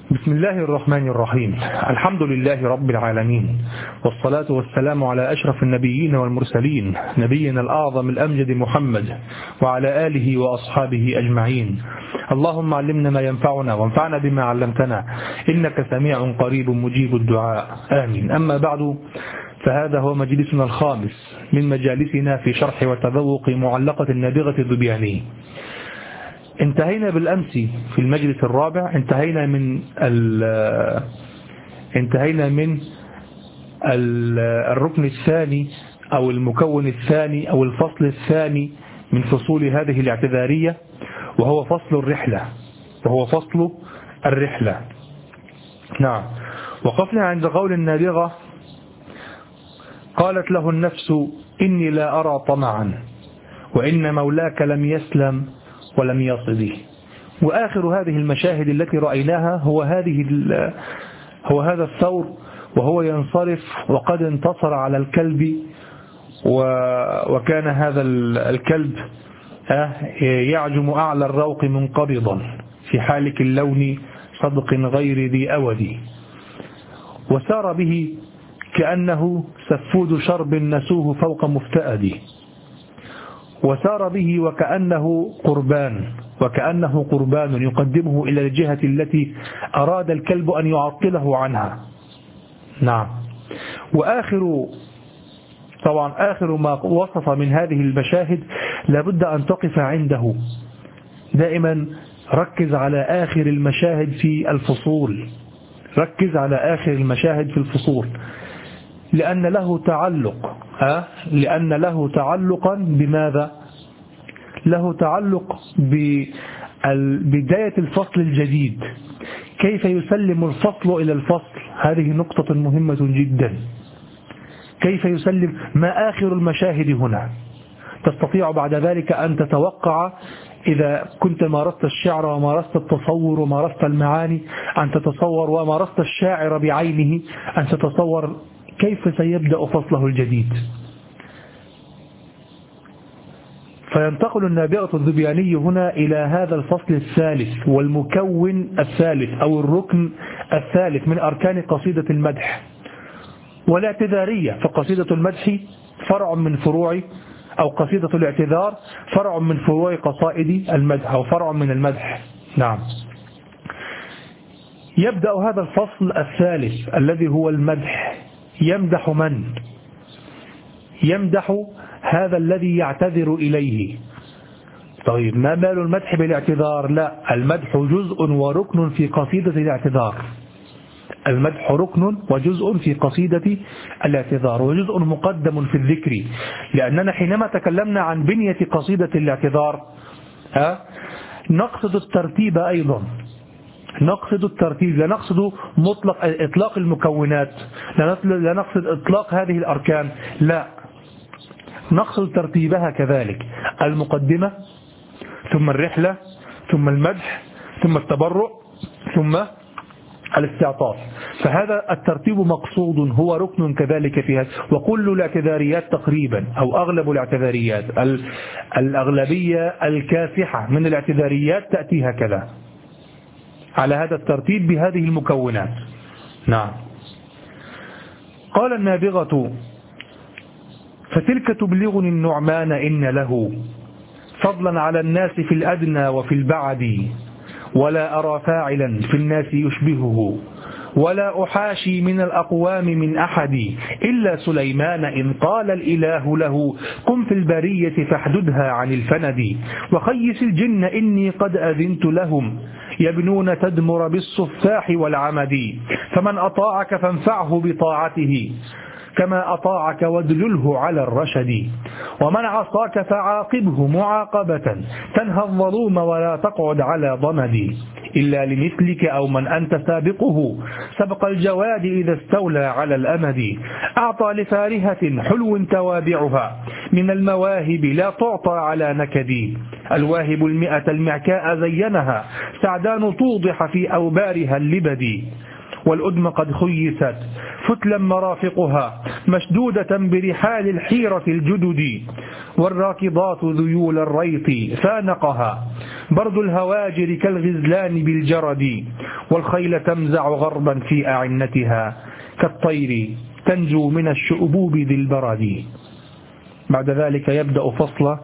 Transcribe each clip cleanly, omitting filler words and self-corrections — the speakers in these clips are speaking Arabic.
بسم الله الرحمن الرحيم. الحمد لله رب العالمين، والصلاة والسلام على أشرف النبيين والمرسلين، نبينا الأعظم الأمجد محمد وعلى آله وأصحابه أجمعين. اللهم علمنا ما ينفعنا وانفعنا بما علمتنا، إنك سميع قريب مجيب الدعاء، آمين. أما بعد، فهذا هو مجلسنا الخامس من مجالسنا في شرح وتذوق معلقة النابغة الذبياني. انتهينا بالأمس في المجلس الرابع، انتهينا من الركن الثاني أو المكون الثاني أو الفصل الثاني من فصول هذه الاعتذارية، وهو فصل الرحلة. نعم. وقفنا عند قول النابغة: قالت له النفس إني لا أرى طمعا، وإن مولاك لم يسلم ولم يصده. وآخر هذه المشاهد التي رأيناها هو هذا الثور وهو ينصرف وقد انتصر على الكلب، وكان هذا الكلب يعجم أعلى الروق منقبضا في حالك اللون صدق غير ذي أود، وسار به كأنه سفود شرب نسوه فوق مفتأد، وسار به وكأنه قربان يقدمه إلى الجهة التي أراد الكلب أن يعطله عنها. نعم. آخر ما وصف من هذه المشاهد لابد أن تقف عنده دائما. ركز على آخر المشاهد في الفصول، لأن له تعلقا بماذا؟ له تعلق ببداية الفصل الجديد. كيف يسلم الفصل إلى الفصل؟ هذه نقطة مهمة جدا. كيف يسلم؟ ما آخر المشاهد هنا؟ تستطيع بعد ذلك أن تتوقع، إذا كنت مارست الشعر ومارست التصور ومارست المعاني، أن تتصور، ومارست الشاعر بعينه، أن تتصور كيف سيبدأ فصله الجديد. فينتقل النابغة الذبياني هنا إلى هذا الفصل الثالث والمكون الثالث أو الركن الثالث من أركان قصيدة المدح والاعتذارية. فقصيدة المدح فرع من فروع، أو قصيدة الاعتذار فرع من فروع قصائد المدح أو فرع من المدح. نعم. يبدأ هذا الفصل الثالث الذي هو المدح. يمدح من؟ يمدح هذا الذي يعتذر إليه. طيب، ما بال المدح بالاعتذار؟ لا، المدح جزء وركن في قصيدة الاعتذار. المدح ركن وجزء في قصيدة الاعتذار، وجزء مقدم في الذكر، لأننا حينما تكلمنا عن بنية قصيدة الاعتذار نقصد الترتيب أيضا. نقصد الترتيب، لا نقصد إطلاق المكونات، لا نقصد إطلاق هذه الأركان، لا، نقصد ترتيبها كذلك: المقدمة، ثم الرحلة، ثم المدح، ثم التبرع، ثم الاستعطاف. فهذا الترتيب مقصود، هو ركن كذلك في هذا. وكل الاعتذاريات تقريبا، أو أغلب الاعتذاريات، الأغلبية الكاسحة من الاعتذاريات تأتي هكذا على هذا الترتيب بهذه المكونات. نعم. قال النابغة: فتلك تبلغني النعمان إن له فضلا على الناس في الأدنى وفي البعد، ولا أرى فاعلا في الناس يشبهه، ولا أحاشي من الأقوام من أحد إلا سليمان إن قال الإله له قم في البرية فاحددها عن الفند، وخيس الجن إني قد أذنت لهم يبنون تدمر بالصفاح والعمد، فمن أطاعك فانفعه بطاعته كما أطاعك وادلله على الرشد، ومن عصاك فعاقبه معاقبة تنهى الظلوم ولا تقعد على ضمد، إلا لمثلك أو من أنت سابقه سبق الجواد إذا استولى على الأمد، أعطى لفارهة حلو توابعها من المواهب لا تعطى على نكد، الواهب 100 المعكاء زينها سعدان توضح في أوبارها اللبد، والأدم قد خيست فتلا مرافقها مشدودة برحال الحيرة الجدد، والراكضات ذيول الريط فانقها برد الهواجر كالغزلان بالجرد، والخيل تمزع غربا في أعنتها كالطير تنجو من الشؤبوب ذي البرد. بعد ذلك يبدأ فصل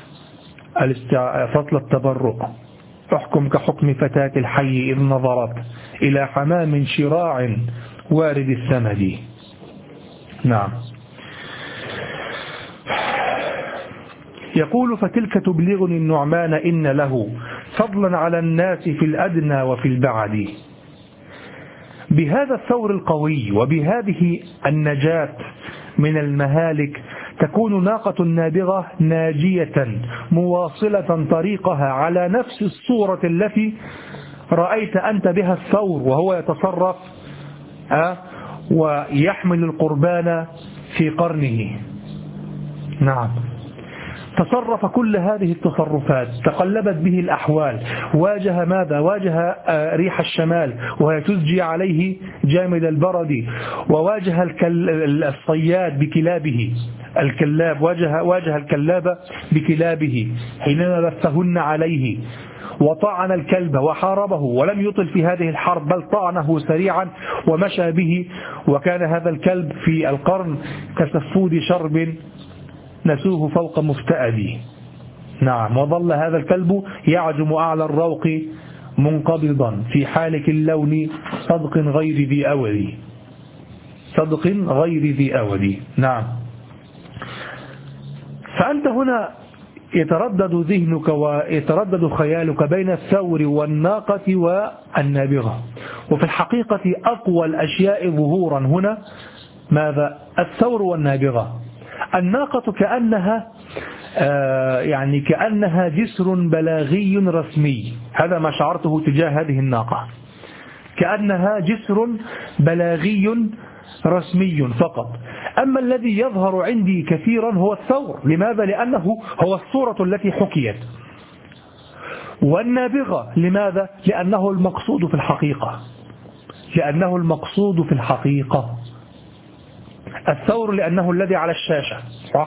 التبرؤ. احكم كحكم فتاة الحي إذ نظرت إلى حمام شراع وارد الثمد. نعم. يقول فتلك تبلغني النعمان إن له فضلا على الناس في الأدنى وفي البعد. بهذا الثور القوي وبهذه النجاة من المهالك تكون ناقة نابغة ناجية مواصلة طريقها على نفس الصورة التي رأيت أنت بها الثور وهو يتصرف ويحمل القربان في قرنه. نعم. تصرف كل هذه التصرفات، تقلبت به الأحوال، واجه ماذا؟ واجه ريح الشمال وهي تزجي عليه جامد البرد، وواجه الصياد بكلابه، الكلاب واجه الكلاب بكلابه حينما بثهن عليه، وطعن الكلب وحاربه ولم يطل في هذه الحرب بل طعنه سريعا ومشى به، وكان هذا الكلب في القرن كسفود شرب نسوه فوق مفتأد. نعم. وظل هذا الكلب يعجم أعلى الروق منقبضا في حالك اللون صدق غير ذي أود. صدق غير ذي أود. نعم. فأنت هنا يتردد ذهنك ويتردد خيالك بين الثور والناقة والنابغة، وفي الحقيقة أقوى الأشياء ظهورا هنا ماذا؟ الثور والنابغة. الناقة كأنها جسر بلاغي رسمي، هذا ما شعرته تجاه هذه الناقة، كأنها جسر بلاغي رسمي فقط. أما الذي يظهر عندي كثيرا هو الثور. لماذا؟ لأنه هو الصورة التي حكيت. والنابغة لماذا؟ لأنه المقصود في الحقيقة. لأنه المقصود في الحقيقة. الثور لأنه الذي على الشاشة، صح؟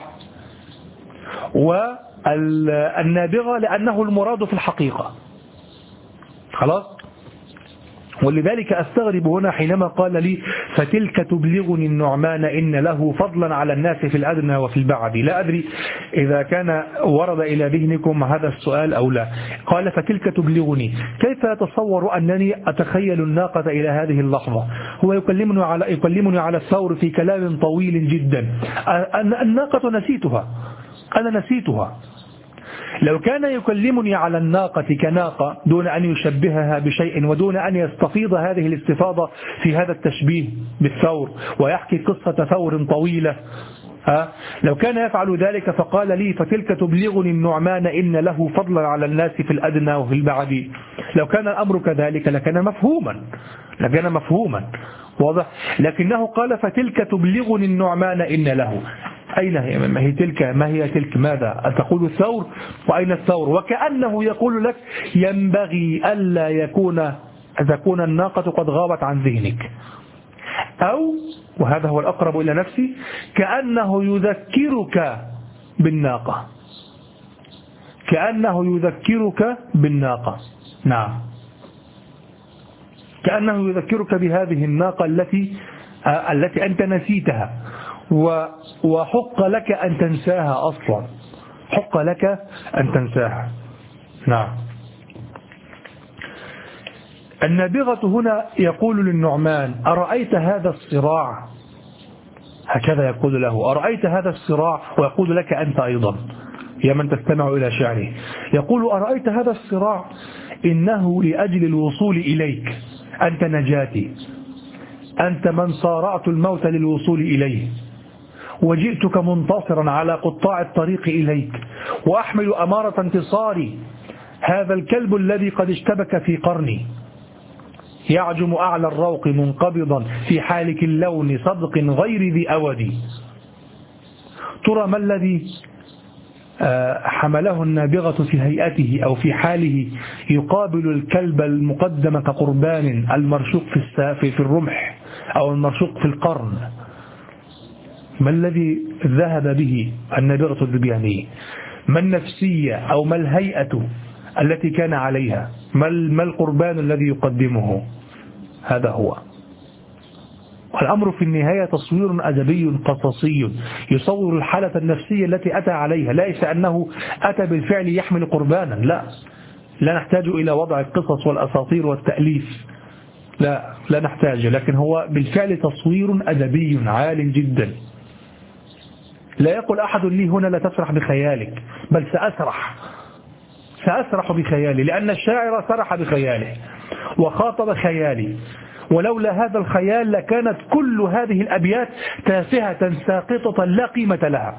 والنابغة لأنه المراد في الحقيقة. خلاص؟ ولذلك أستغرب هنا حينما قال لي فتلك تبلغني النعمان إن له فضلا على الناس في الأدنى وفي البعد. لا أدري إذا كان ورد إلى ذهنكم هذا السؤال أو لا. قال فتلك تبلغني، كيف يتصور أنني أتخيل الناقة إلى هذه اللحظة؟ هو يكلمني على الثور في كلام طويل جدا. الناقة نسيتها، أنا نسيتها. لو كان يكلمني على الناقة كناقة دون أن يشبهها بشيء ودون أن يستفيض هذه الاستفاضة في هذا التشبيه بالثور ويحكي قصة ثور طويلة، لو كان يفعل ذلك فقال لي فتلك تبلغني النعمان إن له فضلا على الناس في الأدنى وفي البعد، لو كان الأمر كذلك لكان مفهوما واضح. لكنه قال فتلك تبلغني النعمان إن له. أين هي؟ ما هي تلك؟ ما هي تلك؟ ماذا تقول الثور؟ وأين الثور؟ وكأنه يقول لك ينبغي ألا تكون الناقة قد غابت عن ذهنك، أو وهذا هو الأقرب إلى نفسي كأنه يذكرك بالناقة. نعم. كأنه يذكرك بهذه الناقة التي أنت نسيتها، وحق لك أن تنساها أصلا، حق لك أن تنساها. نعم. النابغة هنا يقول للنعمان أرأيت هذا الصراع؟ هكذا يقول له أرأيت هذا الصراع، ويقول لك أنت أيضا يا من تستمع إلى شعره، يقول أرأيت هذا الصراع؟ إنه لأجل الوصول إليك، أنت نجاتي، أنت من صارعت الموت للوصول إليه، وجئتك منتصرا على قطاع الطريق إليك، وأحمل أمارة انتصاري هذا الكلب الذي قد اشتبك في قرني، يعجم أعلى الروق منقبضا في حالك اللون صدق غير ذي أود. ترى ما الذي حمله النابغة في هيئته أو في حاله يقابل الكلب المقدم كقربان المرشوق في الرمح أو المرشوق في القرن؟ ما الذي ذهب به النابغة الذبيانية؟ ما النفسية أو ما الهيئة التي كان عليها؟ ما القربان الذي يقدمه؟ هذا هو. والأمر في النهاية تصوير أدبي قصصي يصور الحالة النفسية التي أتى عليها، ليس أنه أتى بالفعل يحمل قربانا، لا نحتاج إلى وضع القصص والأساطير والتأليف، لا نحتاج، لكن هو بالفعل تصوير أدبي عال جدا. لا يقول أحد لي هنا لا تسرح بخيالك، بل سأسرح بخيالي، لأن الشاعر سرح بخياله وخاطب خيالي، ولولا هذا الخيال لكانت كل هذه الأبيات تافهة ساقطة لا قيمة لها.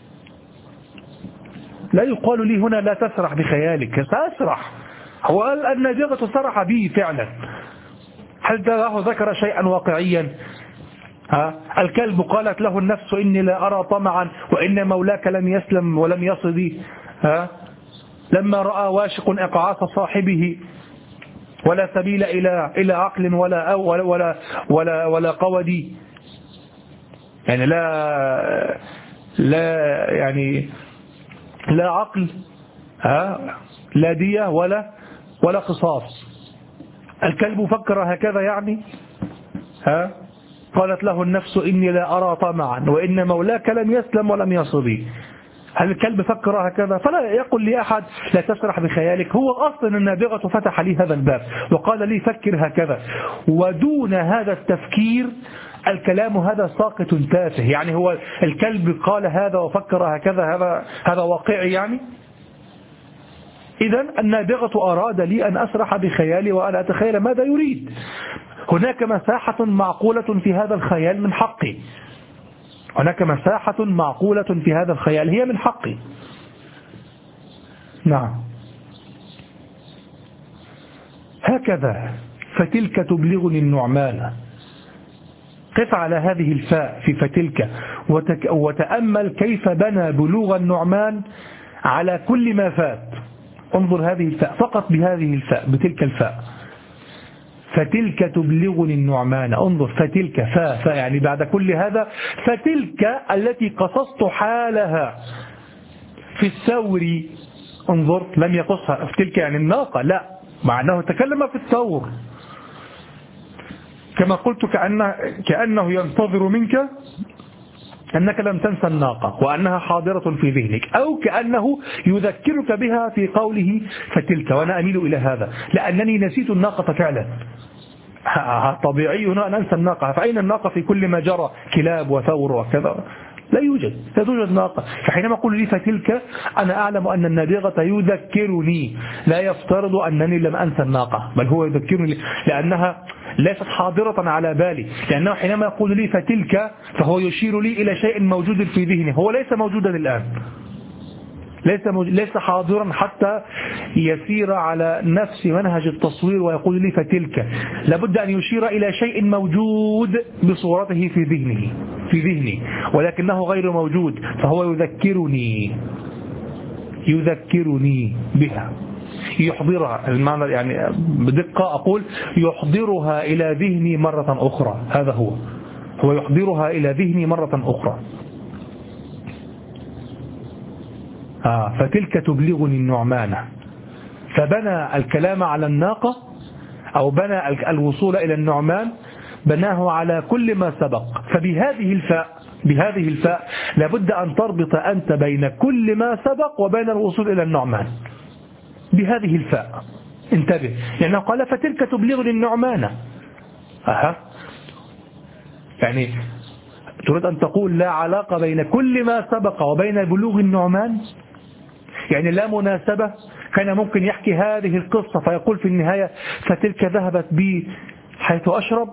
لا يقال لي هنا لا تسرح بخيالك، سأسرح. هو النابغة سرح به فعلا. هل ذكر شيئا واقعيا؟ الكلب قالت له النفس إني لا أرى طمعا وإن مولاك لم يسلم ولم يصدي، لما رأى واشق إقعاص صاحبه ولا سبيل إلى عقل ولا قودي، يعني لا عقل لا دية ولا قصاص. الكلب فكر هكذا يعني قالت له النفس إني لا أرى طمعا وإن مولاك لم يسلم ولم يصدي. هل الكلب فكر هكذا؟ فلا يقول لي أحد لا تسرح بخيالك. هو أصلا النابغة فتح لي هذا الباب وقال لي فكر هكذا، ودون هذا التفكير الكلام هذا ساقط تافه. يعني هو الكلب قال هذا وفكر هكذا، هذا واقعي يعني؟ إذن النابغة أراد لي أن أسرح بخيالي وأنا أتخيل ماذا يريد. هناك مساحة معقولة في هذا الخيال من حقي، هناك مساحة معقولة في هذا الخيال هي من حقي. نعم. هكذا فتلك تبلغني النعمان. قف على هذه الفاء في فتلك وتأمل كيف بنى بلوغ النعمان على كل ما فات. انظر هذه الفاء فقط، بهذه الفاء، بتلك الفاء، فتلك تبلغني النعمان. انظر فتلك فاء يعني بعد كل هذا، فتلك التي قصصت حالها في الثور. انظر لم يقصها في تلك يعني الناقة، لا، مع أنه تكلم في الثور كما قلت كأنه ينتظر منك أنك لم تنسى الناقة وأنها حاضرة في ذهنك، أو كأنه يذكرك بها في قوله فتلك. وأنا أميل إلى هذا لأنني نسيت الناقة فعلا. طبيعي هنا أن أنسى الناقة، فأين الناقة في كل ما جرى كلاب وثور وكذا؟ لا توجد ناقة. فحينما أقول لي فتلك أنا أعلم أن النابغة يذكرني، لا يفترض أنني لم أنسى الناقة، بل هو يذكرني لأنها ليست حاضرة على بالي. لأنه حينما يقول لي فتلك فهو يشير لي إلى شيء موجود في ذهني هو ليس موجودا الآن، ليس حاضرا حتى يسير على نفس منهج التصوير ويقول لي فتلك. لابد أن يشير إلى شيء موجود بصورته في ذهني ولكنه غير موجود، فهو يذكرني بها، يحضرها. المعنى يعني بدقة أقول يحضرها إلى ذهني مرة أخرى. هذا هو يحضرها إلى ذهني مرة أخرى. فتلك تبلغني النعمان. فبنى الكلام على الناقة أو بنى الوصول إلى النعمان بناه على كل ما سبق. بهذه الفاء لابد أن تربط أنت بين كل ما سبق وبين الوصول إلى النعمان بهذه الفاء. انتبه، لأنه قال فتلك تبلغني النعمان. يعني تريد أن تقول لا علاقة بين كل ما سبق وبين بلوغ النعمان؟ يعني لا مناسبة. كان ممكن يحكي هذه القصة فيقول في النهاية فتلك ذهبت بي حيث أشرب،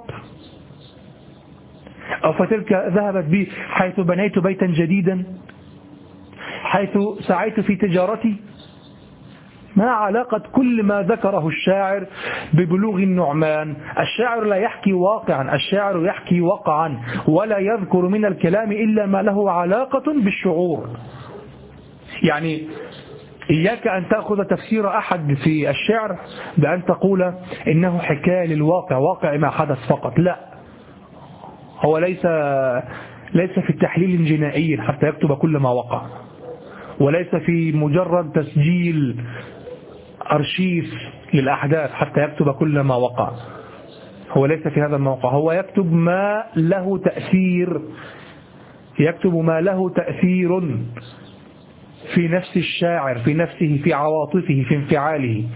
أو فتلك ذهبت بي حيث بنيت بيتا جديدا، حيث سعيت في تجارتي. ما علاقة كل ما ذكره الشاعر ببلوغ النعمان؟ الشاعر لا يحكي واقعا، الشاعر يحكي وقعا، ولا يذكر من الكلام إلا ما له علاقة بالشعور. يعني إياك أن تأخذ تفسير أحد في الشعر بأن تقول إنه حكاية للواقع، واقع ما حدث فقط. لا، هو ليس في التحليل الجنائي حتى يكتب كل ما وقع، وليس في مجرد تسجيل أرشيف للأحداث حتى يكتب كل ما وقع. هو ليس في هذا الموقع، هو يكتب ما له تأثير، يكتب ما له تأثير في نفس الشاعر، في نفسه، في عواطفه، في انفعاله،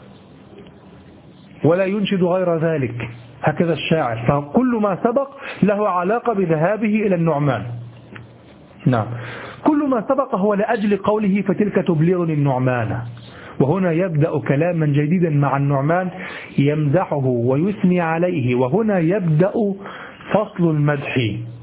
ولا ينشد غير ذلك. هكذا الشاعر، فكل ما سبق له علاقة بذهابه إلى النعمان. نعم، كل ما سبق هو لأجل قوله فتلك تبلغني النعمان. وهنا يبدأ كلاما جديدا مع النعمان يمدحه ويثني عليه، وهنا يبدأ فصل المدح.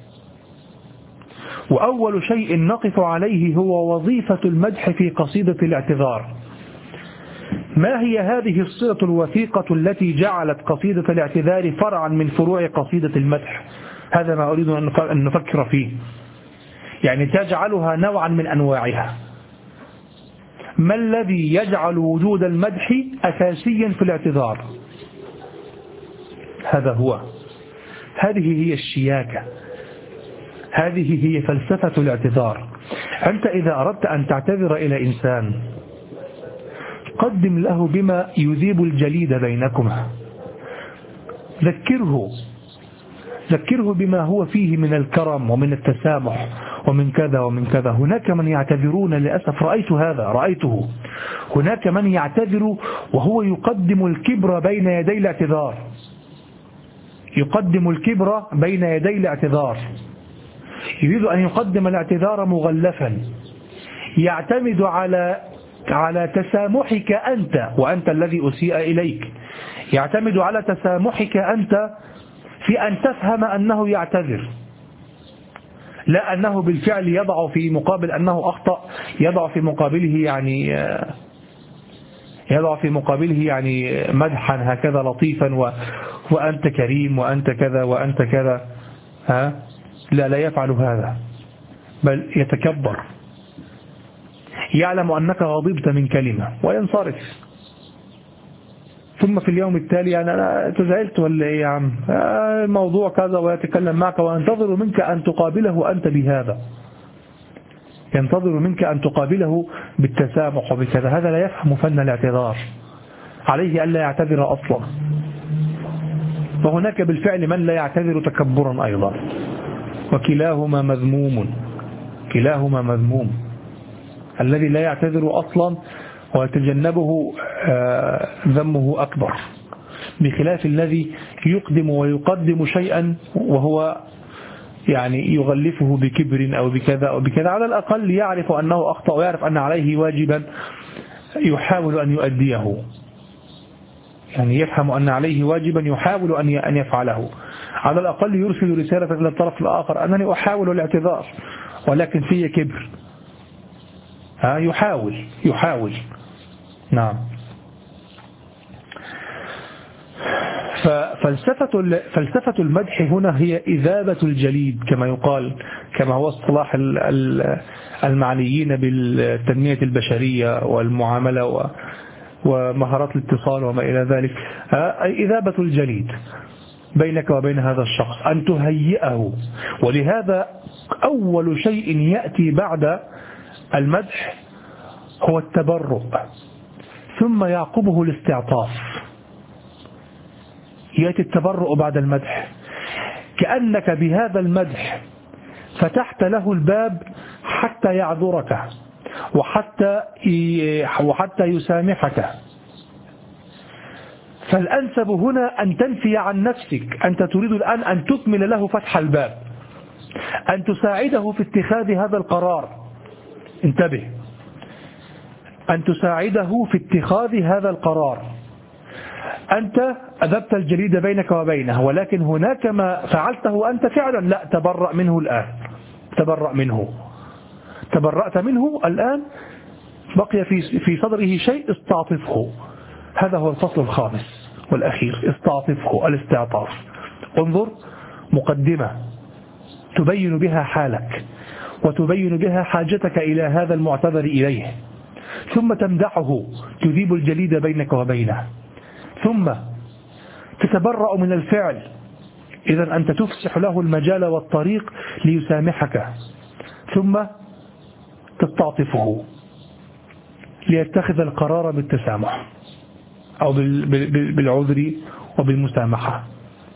وأول شيء نقف عليه هو وظيفة المدح في قصيدة الاعتذار. ما هي هذه الصلة الوثيقة التي جعلت قصيدة الاعتذار فرعا من فروع قصيدة المدح؟ هذا ما أريد أن نفكر فيه، يعني تجعلها نوعا من أنواعها. ما الذي يجعل وجود المدح أساسيا في الاعتذار؟ هذا هو، هذه هي الشياكة، هذه هي فلسفة الاعتذار. أنت إذا أردت أن تعتذر إلى إنسان قدم له بما يذيب الجليد بينكما، ذكره بما هو فيه من الكرم ومن التسامح ومن كذا ومن كذا. هناك من يعتذرون، للأسف رأيته، هناك من يعتذر وهو يقدم الكبر بين يدي الاعتذار، يقدم الكبر بين يدي الاعتذار، يريد أن يقدم الاعتذار مغلفا، يعتمد على تسامحك أنت، وأنت الذي أسيء إليك، يعتمد على تسامحك أنت في أن تفهم أنه يعتذر، لا أنه بالفعل يضع في مقابل أنه أخطأ، يضع في مقابله يعني مدحا هكذا لطيفا، وأنت كريم وأنت كذا وأنت كذا. لا يفعل هذا، بل يتكبر، يعلم أنك غضبت من كلمة وينصرف، ثم في اليوم التالي أنا تزعلت ولا إيه يا عم، الموضوع كذا، ويتكلم معك وينتظر منك أن تقابله أنت بهذا، ينتظر منك أن تقابله بالتسامح وبكذا. هذا لا يفهم فن الاعتذار، عليه ألا يعتذر أصلا. وهناك بالفعل من لا يعتذر تكبرا أيضا، وكلاهما مذموم. الذي لا يعتذر أصلا ويتجنبه ذمه أكبر، بخلاف الذي يقدم ويقدم شيئا وهو يعني يغلفه بكبر أو بكذا أو بكذا، على الأقل يعرف أنه أخطأ ويعرف أن عليه واجبا يحاول أن يؤديه، يعني يفهم أن عليه واجبا يحاول أن يفعله، على الأقل يرسل رسالة إلى الطرف الآخر أنني أحاول الاعتذار ولكن في كبر. يحاول. نعم. ففلسفة المدح هنا هي إذابة الجليد كما يقال، كما هو اصطلاح المعنيين بالتنمية البشرية والمعاملة ومهارات الاتصال وما إلى ذلك. إذابة الجليد بينك وبين هذا الشخص، أن تهيئه. ولهذا أول شيء يأتي بعد المدح هو التبرؤ، ثم يعقبه الاستعطاف. يأتي التبرؤ بعد المدح، كأنك بهذا المدح فتحت له الباب حتى يعذرك وحتى يسامحك. فالأنسب هنا أن تنفي عن نفسك، أنت تريد الآن أن تكمل له فتح الباب، أن تساعده في اتخاذ هذا القرار. انتبه، أن تساعده في اتخاذ هذا القرار. أنت أذبت الجليد بينك وبينه، ولكن هناك ما فعلته أنت فعلا، لا، تبرأ منه الآن، تبرأت منه الآن، بقي في صدره شيء، استعطفه. هذا هو الفصل الخامس والأخير، استعطفه، الاستعطاف. انظر، مقدمة تبين بها حالك وتبين بها حاجتك إلى هذا المعتذر إليه، ثم تمدحه، تذيب الجليد بينك وبينه، ثم تتبرأ من الفعل. إذن أنت تفسح له المجال والطريق ليسامحك، ثم تستعطفه ليتخذ القرار بالتسامح أو بالعذر وبالمسامحة.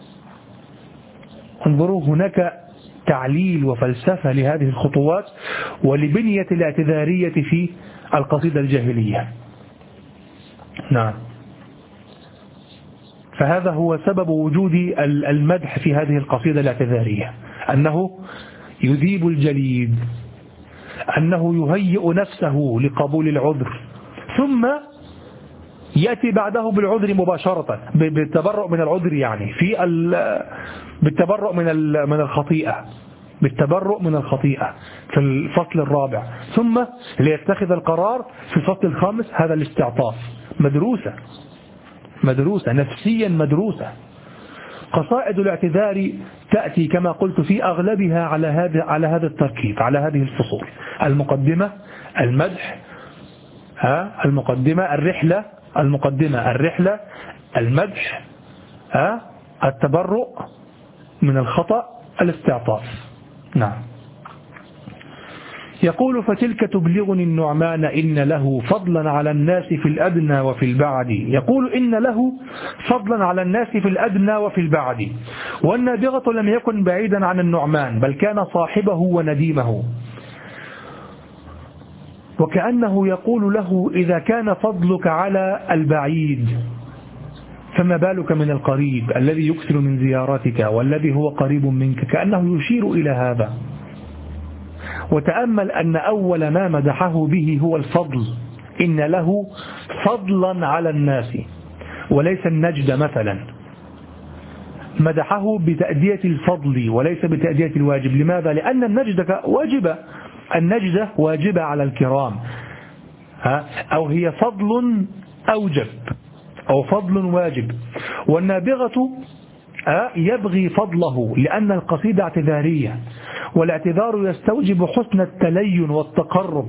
انظروا هناك تعليل وفلسفة لهذه الخطوات ولبنية الاعتذارية في القصيدة الجاهلية. نعم. فهذا هو سبب وجود المدح في هذه القصيدة الاعتذارية، أنه يذيب الجليد، أنه يهيئ نفسه لقبول العذر، ثم يأتي بعده بالعذر مباشرة، بالتبرؤ من العذر، يعني بالتبرؤ من الخطيئة، بالتبرؤ من الخطيئة في الفصل الرابع، ثم ليتخذ القرار في الفصل الخامس. هذا الاستعطاف مدروسة نفسيا مدروسة. قصائد الاعتذار تأتي كما قلت في أغلبها على هذا التركيب، على هذه الفصول: المقدمة، المدح، المقدمة، الرحلة، المدح، التبرؤ من الخطأ، الاستعطاف. نعم. يقول: فتلك تبلغني النعمان إن له فضلا على الناس في الأدنى وفي البعد. يقول إن له فضلا على الناس في الأدنى وفي البعد، والنابغة لم يكن بعيدا عن النعمان، بل كان صاحبه ونديمه. وكأنه يقول له: إذا كان فضلك على البعيد فما بالك من القريب الذي يكثر من زيارتك والذي هو قريب منك. كأنه يشير إلى هذا. وتأمل أن أول ما مدحه به هو الفضل، إن له فضلا على الناس، وليس النجد مثلا. مدحه بتأدية الفضل وليس بتأدية الواجب. لماذا؟ لأن النجدة واجبة على الكرام، أو هي فضل أوجب أو فضل واجب. والنابغة يبغي فضله لأن القصيدة اعتذارية، والاعتذار يستوجب حسن التلين والتقرب،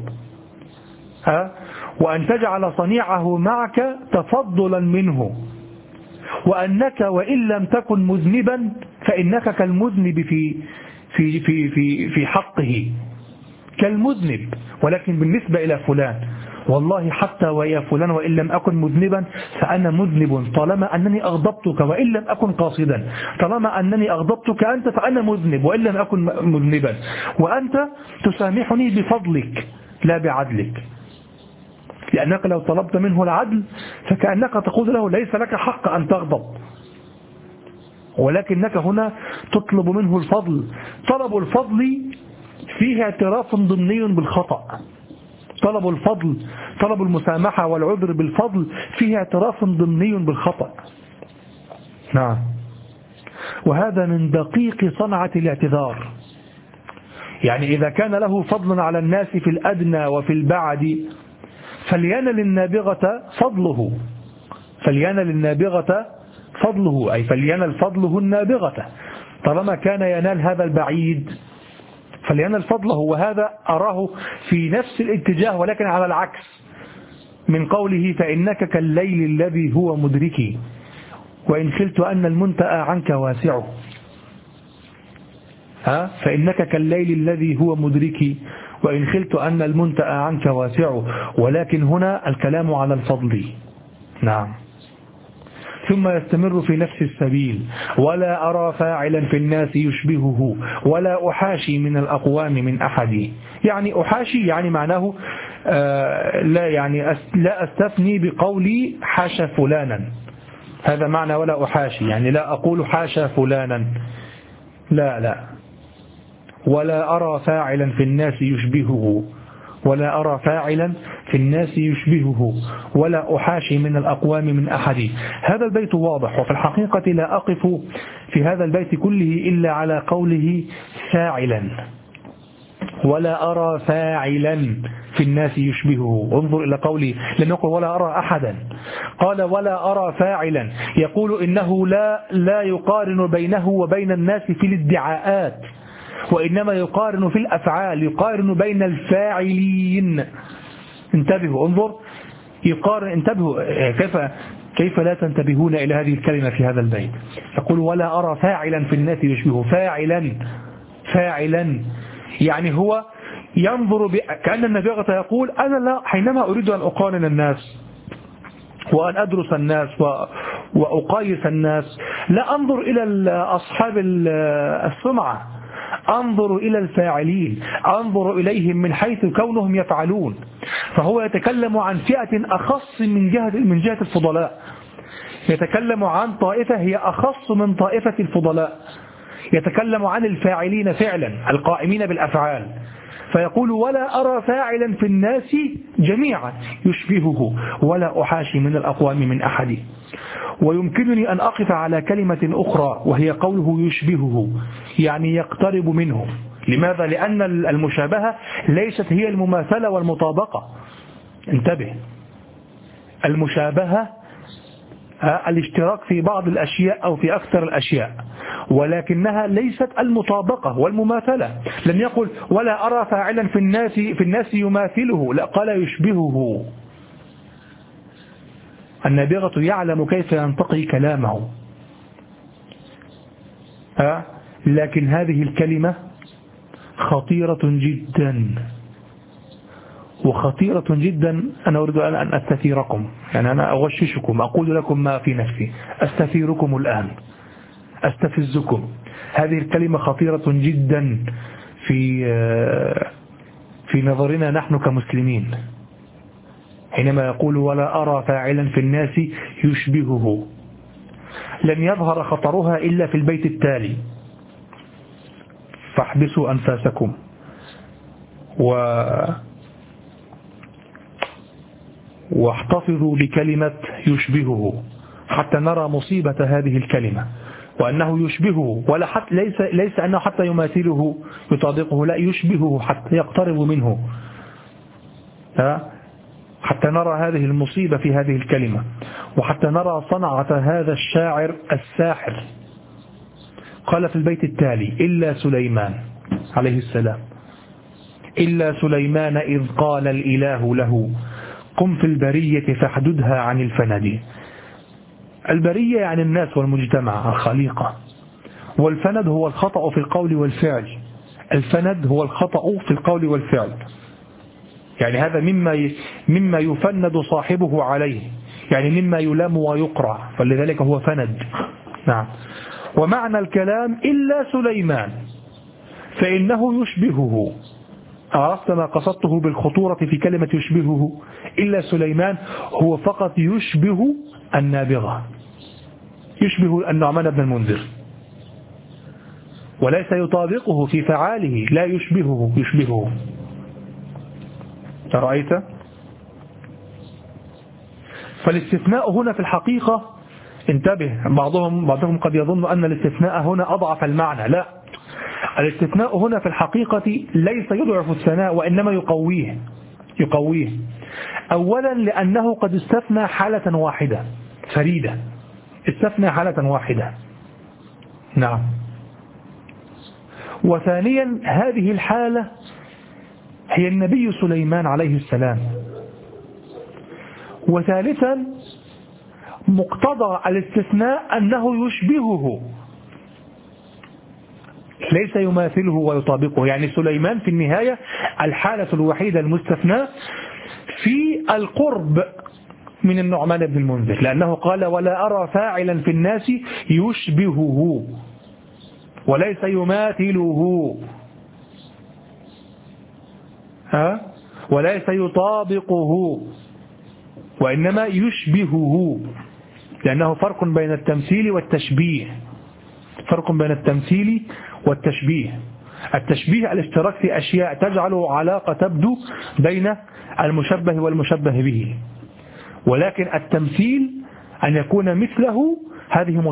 وأن تجعل صنيعه معك تفضلا منه، وأنك وإن لم تكن مذنبا فإنك كالمذنب في حقه، كالمذنب، ولكن بالنسبة إلى فلان والله حتى ويا فلان وإن لم أكن مذنبا فأنا مذنب طالما أنني أغضبتك وإن لم أكن قاصدا، طالما أنني أغضبتك أنت فأنا مذنب وإن لم أكن مذنبا، وأنت تسامحني بفضلك لا بعدلك، لأنك لو طلبت منه العدل فكأنك تقول له ليس لك حق أن تغضب، ولكنك هنا تطلب منه الفضل. طلب الفضل فيه اعتراف ضمني بالخطأ، طلب الفضل، طلب المسامحة والعذر بالفضل فيه اعتراف ضمني بالخطأ. نعم. وهذا من دقيق صنعة الاعتذار. يعني إذا كان له فضل على الناس في الأدنى وفي البعد فلينل النابغة فضله، أي فلينل فضله النابغة، طالما كان ينال هذا البعيد فلينل فضله. وهذا أراه في نفس الاتجاه ولكن على العكس من قوله: فإنك كالليل الذي هو مدركي وإن خلت أن المنتأى عنك واسعه. فإنك كالليل الذي هو مدركي وإن خلت أن المنتأى عنك واسعه، ولكن هنا الكلام على الفضل. نعم. ثم يستمر في نفس السبيل: ولا أرى فاعلا في الناس يشبهه ولا أحاشي من الأقوام من أحد. يعني أحاشي يعني معناه لا أستثني بقولي حاشا فلانا، هذا معنى ولا أحاشي، يعني لا أقول حاشا فلانا، لا. ولا أرى فاعلا في الناس يشبهه، ولا أرى فاعلا في الناس يشبهه ولا أحاشي من الأقوام من أحد. هذا البيت واضح، وفي الحقيقة لا أقف في هذا البيت كله إلا على قوله فاعلا. ولا أرى فاعلا في الناس يشبهه، انظر إلى قوله، لم يقل ولا أرى أحدا، قال ولا أرى فاعلا، يقول إنه لا يقارن بينه وبين الناس في الادعاءات، وإنما يقارن في الأفعال، يقارن بين الفاعلين. انتبهوا، انظر، يقارن. انتبهوا كيف لا تنتبهون إلى هذه الكلمة في هذا البيت. يقول ولا أرى فاعلا في الناس يشبهه، فاعلا يعني هو ينظر كأن النابغة يقول أنا لا، حينما أريد أن أقارن الناس وأن أدرس الناس وأقايس الناس لا أنظر إلى أصحاب السمعة، أنظر إلى الفاعلين، أنظر إليهم من حيث كونهم يفعلون. فهو يتكلم عن فئة أخص من جهة الفضلاء، يتكلم عن طائفة هي أخص من طائفة الفضلاء، يتكلم عن الفاعلين فعلا القائمين بالأفعال، فيقول ولا أرى فاعلا في الناس جميعا يشبهه ولا أحاشي من الأقوام من أحد. ويمكنني أن أقف على كلمة أخرى وهي قوله يشبهه، يعني يقترب منه. لماذا؟ لأن المشابهة ليست هي المماثلة والمطابقة. انتبه، المشابهة الاشتراك في بعض الأشياء أو في أكثر الأشياء، ولكنها ليست المطابقة والمماثلة. لم يقل ولا أرى فاعلا في الناس يماثله، لا، قال يشبهه. النابغة يعلم كيف ينتقي كلامه، لكن هذه الكلمة خطيرة جدا، وخطيرة جدا. أنا أريد أن أستثيركم، يعني أنا أغششكم، أقول لكم ما في نفسي، أستثيركم الآن، أستفزكم. هذه الكلمة خطيرة جدا في نظرنا نحن كمسلمين، حينما يقول ولا أرى فاعلا في الناس يشبهه. لن يظهر خطرها إلا في البيت التالي، فاحبسوا أنفاسكم واحتفظوا بكلمة يشبهه حتى نرى مصيبة هذه الكلمة، وأنه يشبهه، ولا حتى ليس أنه حتى يماثله يطابقه، لا، يشبهه حتى يقترب منه، حتى نرى هذه المصيبة في هذه الكلمة، وحتى نرى صنعة هذا الشاعر الساحر. قال في البيت التالي إلا سليمان عليه السلام، إلا سليمان إذ قال الإله له قم في البرية فاحددها عن الفند. البرية يعني الناس والمجتمع الخليقة، والفند هو الخطأ في القول والفعل. الفند هو الخطأ في القول والفعل، يعني هذا مما يفند صاحبه عليه، يعني مما يلام ويقرع، فلذلك هو فند. نعم. ومعنى الكلام إلا سليمان فإنه يشبهه. عرفت ما قصدته بالخطورة في كلمة يشبهه؟ إلا سليمان هو فقط يشبه النابغة، يشبه النعمان بن المنذر، وليس يطابقه في فعاله، لا يشبهه. رأيت؟ فالاستثناء هنا في الحقيقة، انتبه، بعضهم قد يظن أن الاستثناء هنا أضعف المعنى، لا، الاستثناء هنا في الحقيقة ليس يضعف الثناء وإنما يقويه. أولا لأنه قد استثنى حالة واحدة فريدة، استثنى حالة واحدة. نعم. وثانيا هذه الحالة هي النبي سليمان عليه السلام. وثالثا مقتضى الاستثناء أنه يشبهه، ليس يماثله ويطابقه. يعني سليمان في النهاية الحالة الوحيدة المستثناة في القرب من النعمان بن المنذر، لأنه قال ولا أرى فاعلا في الناس يشبهه وليس يماثله، وليس يطابقه، وإنما يشبهه، لأنه فرق بين التمثيل والتشبيه. فرق بين التمثيل والتشبيه. التشبيه الاشتراك في أشياء تجعل علاقة تبدو بين المشبه والمشبه به، ولكن التمثيل أن يكون مثله، هذه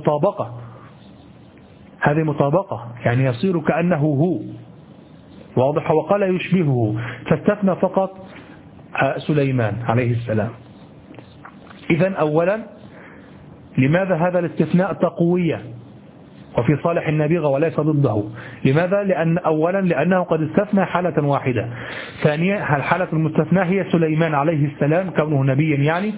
مطابقة، يعني يصير كأنه هو. واضح؟ وقال يشبهه، فاستثنى فقط سليمان عليه السلام. إذن أولا لماذا هذا الاستثناء تقوية وفي صالح النابغة وليس ضده؟ لماذا؟ لأنه قد استثنى حالة واحدة. ثانيا الحالة المستثنى هي سليمان عليه السلام كونه نبيا يعني.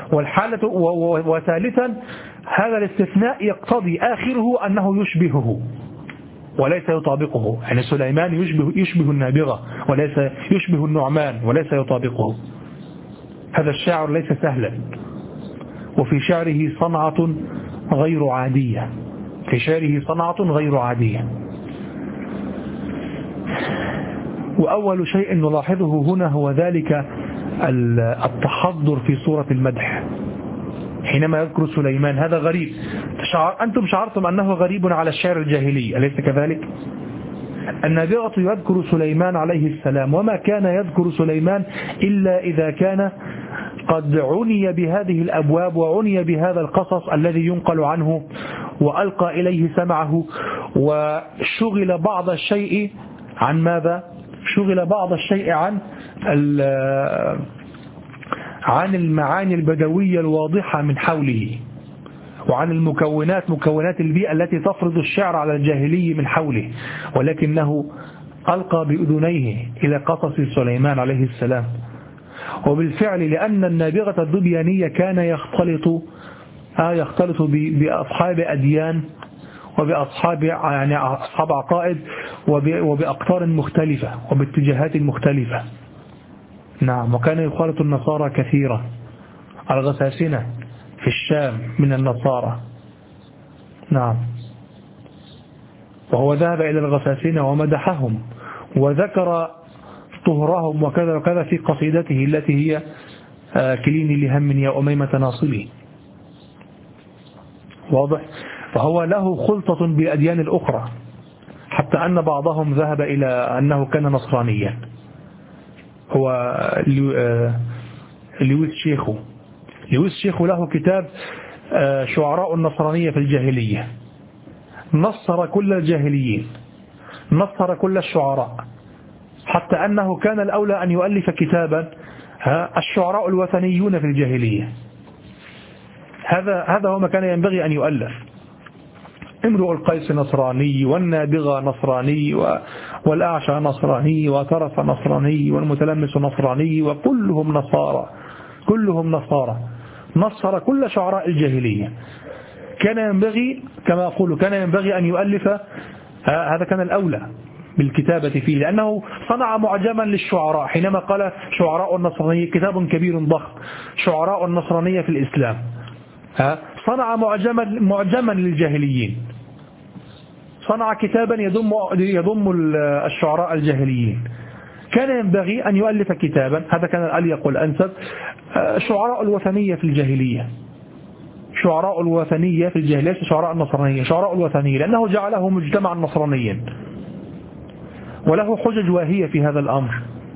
وثالثا هذا الاستثناء يقتضي آخره أنه يشبهه وليس يطابقه، يعني سليمان يشبه النابغة وليس يشبه النعمان وليس يطابقه. هذا الشاعر ليس سهلا، وفي شعره صنعة غير عادية، في شعره صنعة غير عادية. وأول شيء نلاحظه هنا هو ذلك التحضر في صورة المدح حينما يذكر سليمان. هذا غريب، أنتم شعرتم أنه غريب على الشعر الجاهلي، أليس كذلك؟ النابغة يذكر سليمان عليه السلام، وما كان يذكر سليمان إلا إذا كان قد عني بهذه الأبواب وعني بهذا القصص الذي ينقل عنه وألقى إليه سمعه، وشغل بعض الشيء عن ماذا؟ شغل بعض الشيء عن المعاني البدوية الواضحة من حوله، وعن مكونات البيئة التي تفرض الشعر على الجاهلي من حوله، ولكنه ألقى بأذنيه إلى قصص سليمان عليه السلام. وبالفعل لأن النابغة الذبيانية كان يختلط بأصحاب أديان وبأصحاب أصحاب عقائد وبأقطار مختلفة وباتجاهات مختلفة. نعم، وكان يخالط النصارى كثيرا، الغساسنة في الشام من النصارى. نعم، وهو ذهب إلى الغساسنة ومدحهم وذكر طهرهم وكذا وكذا في قصيدته التي هي كليني لهم يا أميمة ناصلي. واضح؟ فهو له خلطة بالأديان الأخرى، حتى أن بعضهم ذهب إلى أنه كان نصرانيا. هو لويس شيخو له كتاب شعراء النصرانية في الجاهلية، نصر كل الجاهليين، نصر كل الشعراء، حتى أنه كان الأولى أن يؤلف كتابا الشعراء الوثنيون في الجاهلية. هذا هو ما كان ينبغي أن يؤلف. امرؤ القيس نصراني، والنابغة نصراني، والأعشى نصراني، وترف نصراني، والمتلمس نصراني، وكلهم نصارى، كلهم نصارى. نصر كل شعراء الجاهلية. كان ينبغي كما أقول كان ينبغي أن يؤلف، هذا كان الأولى بالكتابة فيه، لأنه صنع معجما للشعراء. حينما قال شعراء النصرانية، كتاب كبير ضخم، شعراء النصرانية في الإسلام، صنع معجما للجاهليين، صنع كتابا يضم الشعراء الجاهليين. كان ينبغي أن يؤلف كتابا، هذا كان الأليق والأنسب، شعراء الوثنية في الجاهلية، شعراء الوثنية في الجاهلية، ليس شعراء النصرانية، شعراء الوثنية، لأنه جعله مجتمعا نصرانيا، وله حجج واهية في هذا الأمر.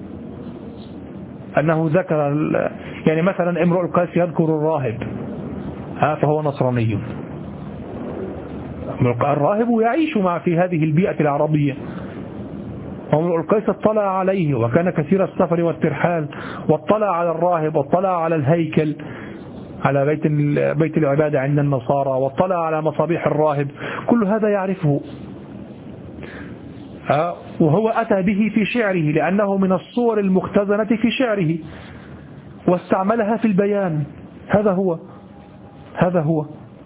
أنه ذكر يعني مثلا امرؤ القيس يذكر الراهب، فهو نصراني. الراهب يعيش في هذه البيئة العربية، امرؤ القيس اطلع عليه وكان كثير السفر والترحال، واطلع على الراهب، واطلع على الهيكل، على بيت العبادة عند النصارى، واطلع على مصابيح الراهب، كل هذا يعرفه. وهو أتى به في شعره، لأنه من الصور المختزنة في شعره، واستعملها في البيان. هذا هو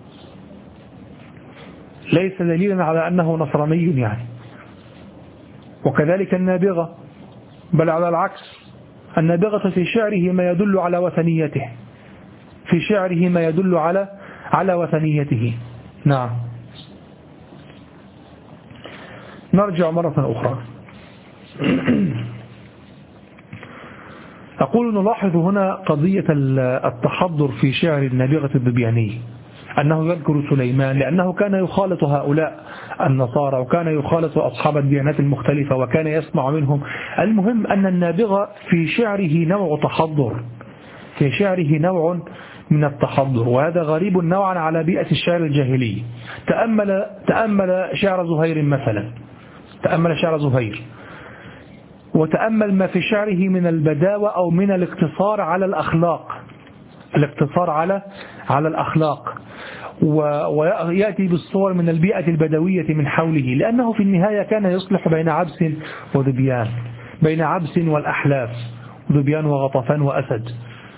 ليس دليلا على أنه نصراني يعني. وكذلك النابغة، بل على العكس، النابغة في شعره ما يدل على وثنيته، في شعره ما يدل على وثنيته. نعم. نرجع مرة أخرى. أقول نلاحظ هنا قضية التحضر في شعر النابغة الذبياني، أنه يذكر سليمان لأنه كان يخالط هؤلاء النصارى، وكان يخالط أصحاب الديانات المختلفة، وكان يسمع منهم. المهم أن النابغة في شعره نوع تحضر، في شعره نوع من التحضر، وهذا غريب نوعا على بيئة الشعر الجاهلي. تأمل شعر زهير مثلا، تأمل شعر زهير، وتأمل ما في شعره من البداوة أو من الاقتصار على الأخلاق، الاقتصار على الأخلاق، ويأتي بالصور من البيئة البدوية من حوله، لأنه في النهاية كان يصلح بين عبس وذبيان، بين عبس والأحلاف، ذبيان وغطفان وأسد.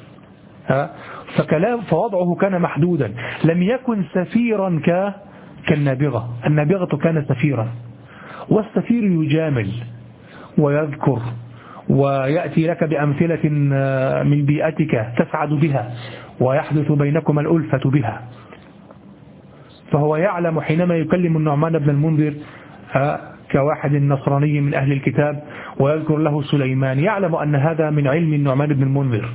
فوضعه كان محدودا، لم يكن سفيرا كالنابغة. النابغة كان سفيرا، والسفير يجامل ويذكر ويأتي لك بأمثلة من بيئتك تسعد بها ويحدث بينكما الألفة بها. فهو يعلم حينما يكلم النعمان بن المنذر كواحد نصراني من أهل الكتاب ويذكر له سليمان، يعلم أن هذا من علم النعمان بن المنذر،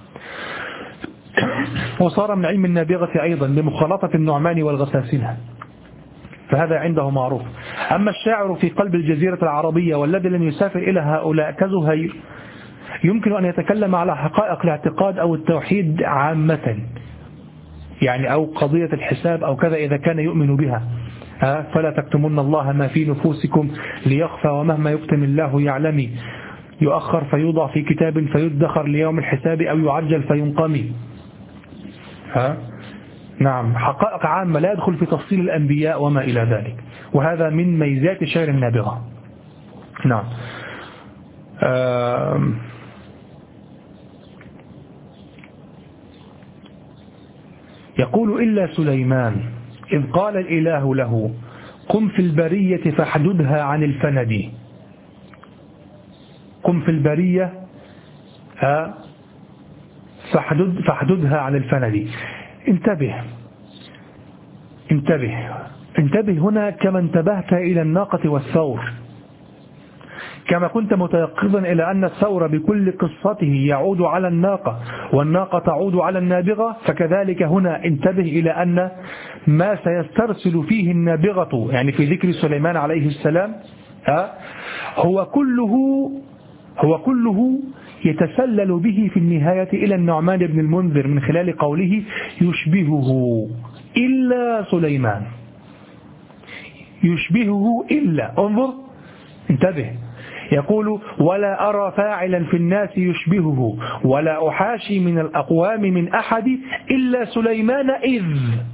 وصار من علم النابغة أيضا بمخالطة النعمان والغساسنة، فهذا عنده معروف. أما الشاعر في قلب الجزيرة العربية والذي لم يسافر إلى هؤلاء كزهير يمكن أن يتكلم على حقائق الاعتقاد أو التوحيد عامة، يعني أو قضية الحساب أو كذا إذا كان يؤمن بها. فلا تكتمون الله ما في نفوسكم ليخفى ومهما يكتم الله يعلم، يؤخر فيوضع في كتاب فيدخر ليوم الحساب أو يعجل فينقمي. نعم، حقائق عامة لا يدخل في تفصيل الأنبياء وما إلى ذلك، وهذا من ميزات شعر النابغة. نعم. يقول إلا سليمان إذ قال الإله له قم في البرية فاحددها عن الفند. قم في البرية فاحددها عن الفند. انتبه هنا كما انتبهت إلى الناقة والثور، كما كنت متيقظا إلى أن الثور بكل قصته يعود على الناقة والناقة تعود على النابغة، فكذلك هنا انتبه إلى أن ما سيسترسل فيه النابغة يعني في ذكر سليمان عليه السلام هو كله يتسلل به في النهاية إلى النعمان بن المنذر من خلال قوله يشبهه إلا سليمان. يشبهه إلا، انتبه، يقول ولا أرى فاعلا في الناس يشبهه ولا أحاشي من الأقوام من أحد إلا سليمان إذ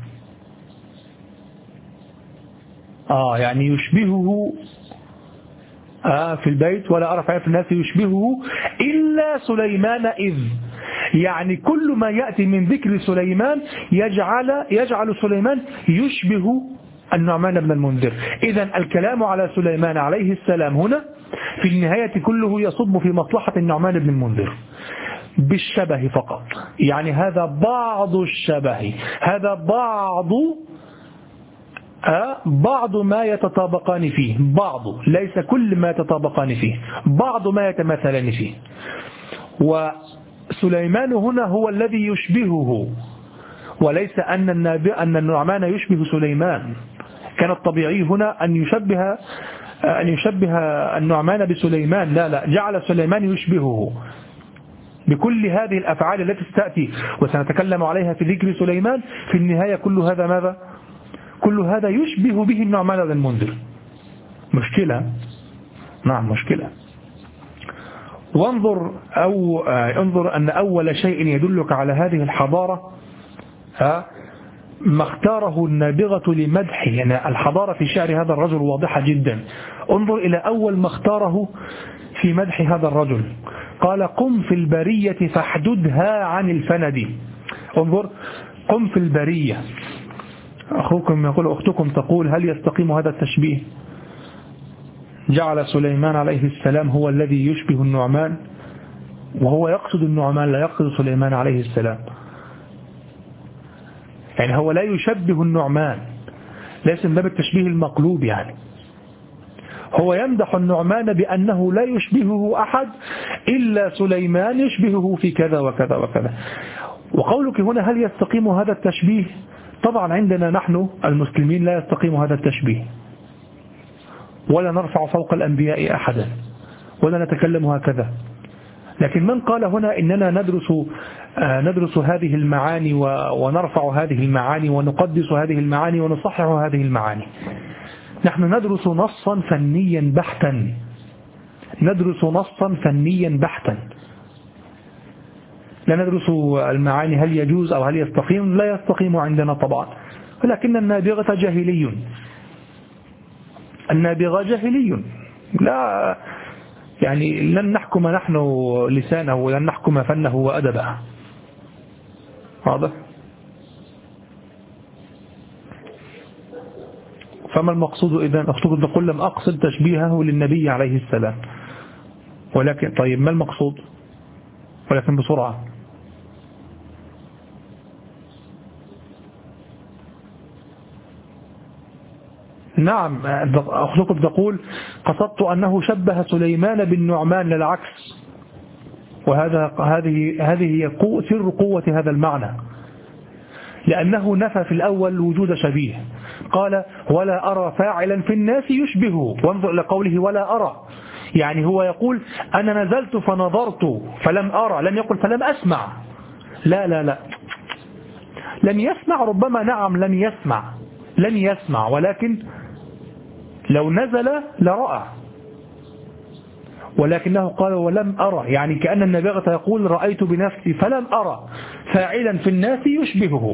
يعني يشبهه في البيت ولا أرى فاعلا في الناس يشبهه إلا سليمان إذ، يعني كل ما يأتي من ذكر سليمان يجعل سليمان يشبه النعمان بن المنذر. إذن الكلام على سليمان عليه السلام هنا في النهاية كله يصب في مصلحة النعمان بن المنذر بالشبه فقط، يعني هذا بعض الشبه، هذا بعض ما يتطابقان فيه، بعض ليس كل ما يتطابقان فيه، بعض ما يتماثلان فيه. وسليمان هنا هو الذي يشبهه، وليس أن النعمان يشبه سليمان. كان الطبيعي هنا أن يشبه النعمان بسليمان، لا، جعل سليمان يشبهه بكل هذه الأفعال التي ستأتي وسنتكلم عليها في ذكر سليمان. في النهاية كل هذا ماذا؟ كل هذا يشبه به النعمان بن المنذر. مشكلة، نعم مشكلة. انظر أن أول شيء يدلك على هذه الحضارة ما اختاره النابغة لمدحه، يعني الحضارة في شعر هذا الرجل واضحة جدا. انظر إلى أول ما اختاره في مدح هذا الرجل، قال قم في البرية فاحددها عن الفند. انظر، قم في البرية. أخوكم يقول أختكم تقول هل يستقيم هذا التشبيه؟ جعل سليمان عليه السلام هو الذي يشبه النعمان، وهو يقصد النعمان لا يقصد سليمان عليه السلام، يعني هو لا يشبه النعمان، ليس من باب التشبيه المقلوب، يعني هو يمدح النعمان بأنه لا يشبهه أحد إلا سليمان يشبهه في كذا وكذا وكذا. وقولك هنا هل يستقيم هذا التشبيه؟ طبعا عندنا نحن المسلمين لا يستقيم هذا التشبيه، ولا نرفع فوق الأنبياء أحدا ولا نتكلم هكذا. لكن من قال هنا إننا ندرس هذه المعاني ونرفع هذه المعاني ونقدس هذه المعاني ونصحح هذه المعاني؟ نحن ندرس نصا فنيا بحتا، ندرس نصا فنيا بحتا، لا ندرس المعاني هل يجوز أو هل يستقيم، لا يستقيم عندنا طبعا. ولكن النابغة جاهلي، النابغة جاهلي، لا يعني لن نحكم نحن لسانه ولن نحكم فنه وأدبه. واضح؟ فما المقصود إذن؟ أختكم تقول لم أقصد تشبيهه للنبي عليه السلام، ولكن طيب ما المقصود؟ ولكن بسرعة. نعم أخذكم تقول قصدت أنه شبه سليمان بالنعمان للعكس، هذه هي سر قوة هذا المعنى، لأنه نفى في الأول وجود شبيه، قال ولا أرى فاعلا في الناس يشبهه، وانظر إلى قوله ولا أرى، يعني هو يقول أنا نزلت فنظرت فلم أرى، لم يقل فلم أسمع، لا لا لا، لم يسمع، ربما نعم لم يسمع، ولكن لو نزل لرأى، ولكنه قال ولم أرى، يعني كأن النابغة يقول رأيت بنفسي فلم أرى فاعلا في الناس يشبهه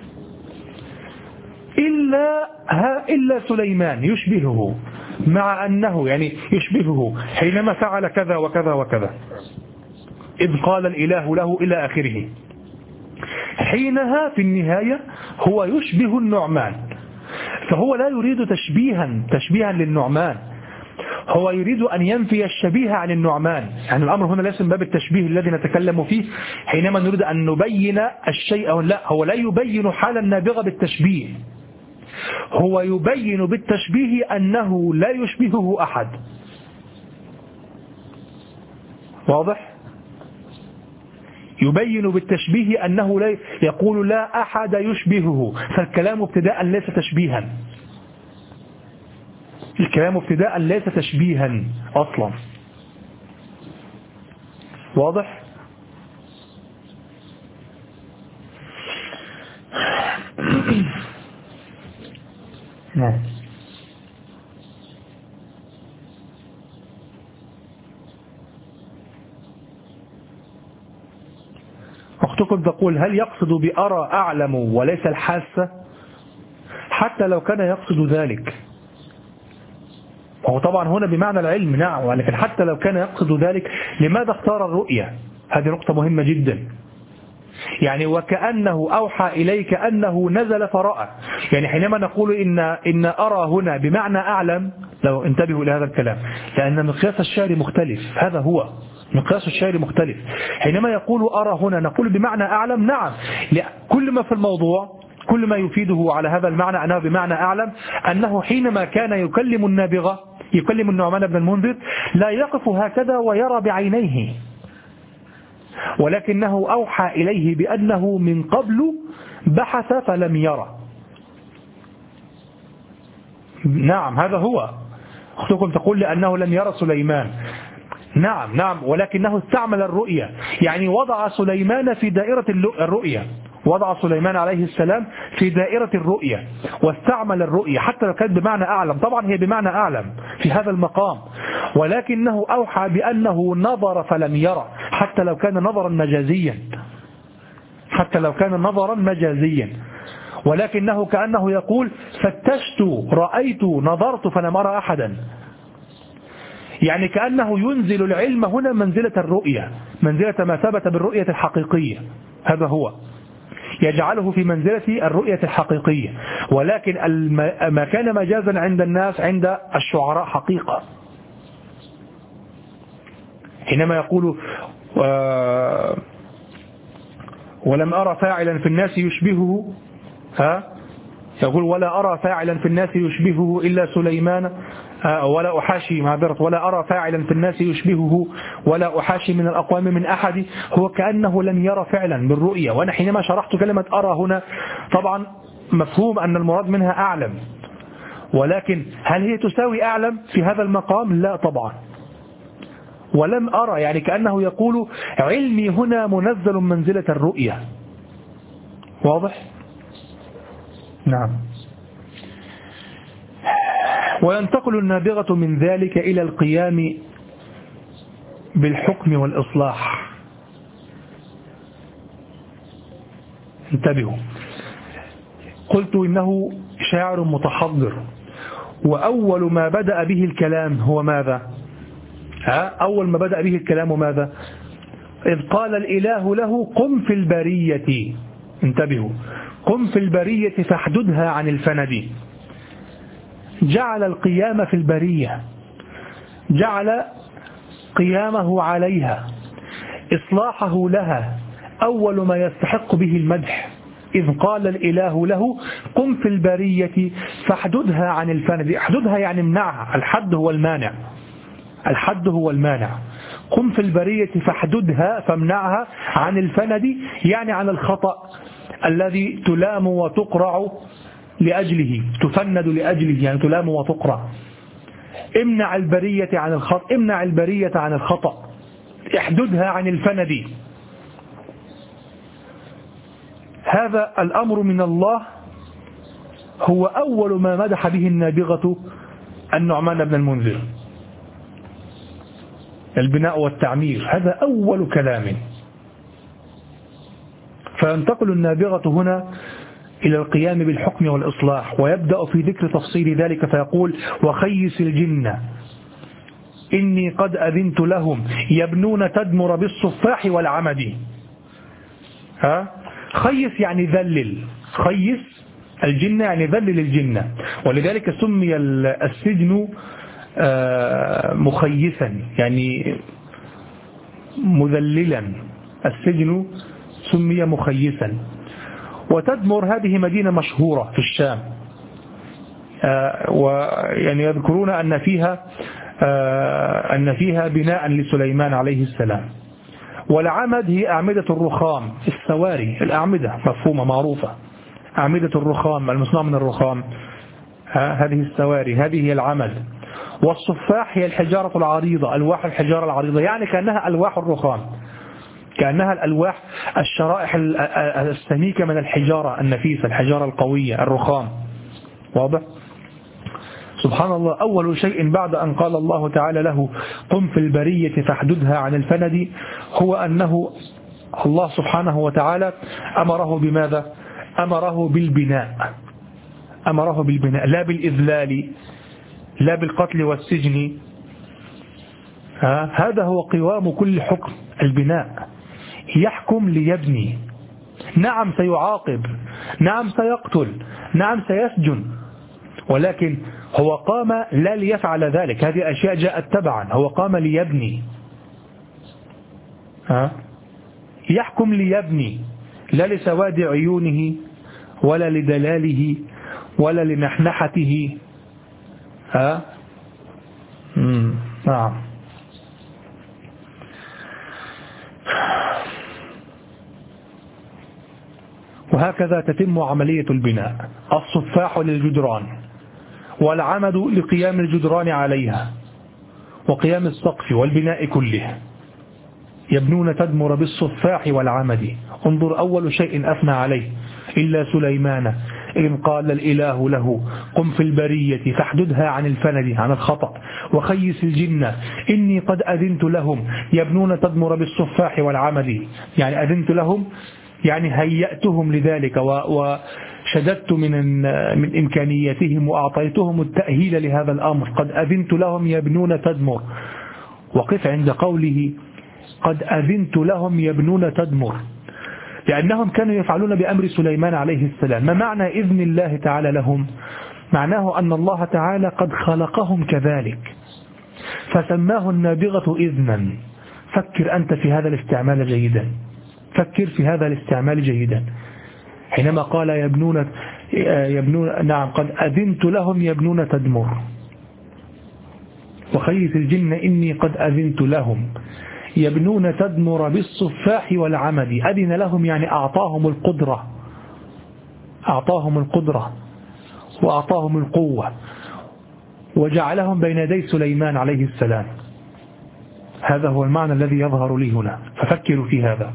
إلا سليمان يشبهه، مع أنه يعني يشبهه حينما فعل كذا وكذا وكذا، إذ قال الإله له إلى آخره، حينها في النهاية هو يشبه النعمان، فهو لا يريد تشبيها للنعمان، هو يريد أن ينفي الشبيه عن النعمان، يعني الأمر هنا ليس من باب التشبيه الذي نتكلم فيه حينما نريد أن نبين الشيء، لا، هو لا يبين حال النابغة بالتشبيه، هو يبين بالتشبيه أنه لا يشبهه أحد. واضح؟ يبين بالتشبيه أنه لا، يقول لا أحد يشبهه، فالكلام ابتداء ليس تشبيها، الكلام ابتداء ليس تشبيها أصلا. واضح؟ نعم. أختكم تقول هل يقصد بأرى أعلم وليس الحاسة؟ حتى لو كان يقصد ذلك، وهو طبعا هنا بمعنى العلم، نعم، ولكن حتى لو كان يقصد ذلك لماذا اختار الرؤية؟ هذه نقطة مهمة جدا، يعني وكأنه أوحى إليك أنه نزل فرأى، يعني حينما نقول إن أرى هنا بمعنى أعلم، لو انتبهوا إلى هذا الكلام، لأن مقياس الشعر مختلف، هذا هو مقياس الشعر مختلف، حينما يقول أرى هنا نقول بمعنى أعلم، نعم، كل ما في الموضوع، كل ما يفيده على هذا المعنى أنه بمعنى أعلم، أنه حينما كان يكلم النابغة، يكلم النعمان بن المنذر، لا يقف هكذا ويرى بعينيه، ولكنه أوحى إليه بأنه من قبل بحث فلم يرى. نعم هذا هو، أختكم تقول لأنه لم يرى سليمان، نعم، ولكنه استعمل الرؤية، يعني وضع سليمان في دائرة الرؤية، وضع سليمان عليه السلام في دائرة الرؤية، واستعمل الرؤية حتى لو كانت بمعنى أعلم، طبعا هي بمعنى أعلم في هذا المقام، ولكنه أوحى بأنه نظر فلم يرى، حتى لو كان نظرا مجازيا، ولكنه كأنه يقول فتشت رأيت نظرت فلم أرى أحدا، يعني كأنه ينزل العلم هنا منزلة الرؤية، منزلة ما ثبت بالرؤية الحقيقية، هذا هو، يجعله في منزلة الرؤية الحقيقية، ولكن ما كان مجازا عند الناس عند الشعراء حقيقة، حينما يقول ولم أرى فاعلا في الناس يشبهه، يقول ولا أرى فاعلا في الناس يشبهه إلا سليمان، ولا أحاشي معذرة، ولا أرى فاعلا في الناس يشبهه ولا أحاشي من الأقوام من أحد، هو كأنه لم يرى فعلا بالرؤية. وأنا حينما شرحت كلمة أرى هنا طبعا مفهوم أن المراد منها أعلم، ولكن هل هي تساوي أعلم في هذا المقام؟ لا طبعا. ولم أرى يعني كأنه يقول علمي هنا منزل منزلة الرؤية. واضح؟ نعم. وينتقل النابغة من ذلك إلى القيام بالحكم والإصلاح. انتبهوا، قلت إنه شاعر متحضر، وأول ما بدأ به الكلام هو ماذا؟ أول ما بدأ به الكلام ماذا؟ إذ قال الإله له قم في البرية، انتبهوا، قم في البرية فاحددها عن الفند، جعل القيام في البرية، جعل قيامه عليها، إصلاحه لها، أول ما يستحق به المدح، إذ قال الإله له قم في البرية فاحددها عن الفند. احددها يعني امنعها، الحد هو المانع، الحد هو المانع. قم في البرية فاحددها فامنعها عن الفند، يعني عن الخطأ الذي تلام وتقرع لأجله، تفند لأجله، يعني تلام وتقرع. امنع البرية عن الخطأ، امنع البرية عن الخطأ، احددها عن الفند. هذا الأمر من الله هو أول ما مدح به النابغة النعمان بن المنذر، البناء والتعمير، هذا أول كلام. فينتقل النابغة هنا إلى القيام بالحكم والإصلاح، ويبدأ في ذكر تفصيل ذلك فيقول وخيس الجن إني قد أذنت لهم يبنون تدمر بالصفاح والعمد. خيس يعني ذلل، خيس الجن يعني ذلل الجن، ولذلك سمي السجن مخيسا يعني مذللا، السجن سمي مخيسا. وتدمر هذه مدينة مشهورة في الشام، ويعني يذكرون أن فيها بناء لسليمان عليه السلام. والعمد هي أعمدة الرخام، السواري، الأعمدة مفهومة معروفة، أعمدة الرخام المصنوع من الرخام، هذه السواري، هذه هي العمد. والصفاح هي الحجارة العريضة، ألواح الحجارة العريضة، يعني كأنها ألواح الرخام، كأنها الألواح، الشرائح السميكة من الحجارة النفيسة، الحجارة القوية، الرخام. واضح؟ سبحان الله، أول شيء بعد أن قال الله تعالى له قم في البرية فاحددها عن الفند هو أنه الله سبحانه وتعالى أمره بماذا؟ أمره بالبناء، أمره بالبناء، لا بالإذلال، لا بالقتل والسجن. هذا هو قوام كل حكم، البناء. يحكم ليبني، نعم سيعاقب، نعم سيقتل، نعم سيسجن، ولكن هو قام لا ليفعل ذلك، هذه أشياء جاءت تبعا، هو قام ليبني. يحكم ليبني، لا لسواد عيونه ولا لدلاله ولا لنحنحته. نعم. وهكذا تتم عملية البناء، الصفاح للجدران، والعمد لقيام الجدران عليها، وقيام السقف والبناء كله. يبنون تدمر بالصفاح والعمد. انظر أول شيء أثنى عليه إلا سليمان إذ قال الإله له قم في البرية فاحددها عن الفند، عن الخطأ، وخيس الجن إني قد أذنت لهم يبنون تدمر بالصفاح والعمد. يعني أذنت لهم يعني هيأتهم لذلك وشددت من إمكانياتهم وأعطيتهم التأهيل لهذا الأمر. قد أذنت لهم يبنون تدمر. وقف عند قوله قد أذنت لهم يبنون تدمر، لأنهم كانوا يفعلون بأمر سليمان عليه السلام. ما معنى إذن الله تعالى لهم؟ معناه أن الله تعالى قد خلقهم كذلك، فسماه النابغة إذنا. فكر أنت في هذا الاستعمال جيدا، فكر في هذا الاستعمال جيدا. حينما قال يبنون نعم قد أذنت لهم يبنون تدمر، وخيس الجن إني قد أذنت لهم يبنون تدمر بالصفاح والعمد. أذن لهم يعني أعطاهم القدرة، أعطاهم القدرة وأعطاهم القوة، وجعلهم بين يدي سليمان عليه السلام. هذا هو المعنى الذي يظهر لي هنا، ففكروا في هذا.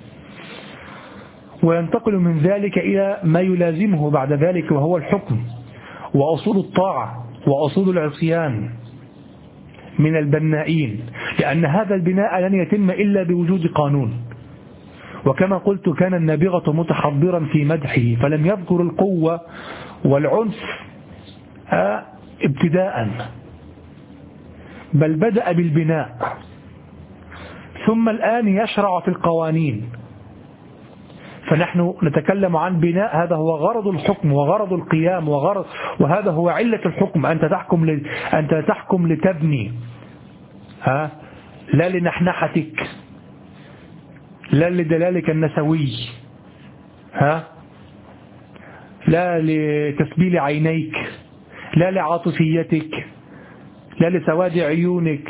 وينتقل من ذلك إلى ما يلازمه بعد ذلك، وهو الحكم وأصول الطاعة وأصول العصيان من البنائين، لأن هذا البناء لن يتم إلا بوجود قانون. وكما قلت كان النابغة متحضرا في مدحه، فلم يذكر القوة والعنف ابتداء، بل بدأ بالبناء، ثم الآن يشرع في القوانين. فنحن نتكلم عن بناء، هذا هو غرض الحكم وغرض القيام وهذا هو علة الحكم. أنت تحكم لتبني، لا لنحنحتك، لا لدلالك النسوي، لا لتسبيل عينيك، لا لعاطفيتك، لا لسواد عيونك.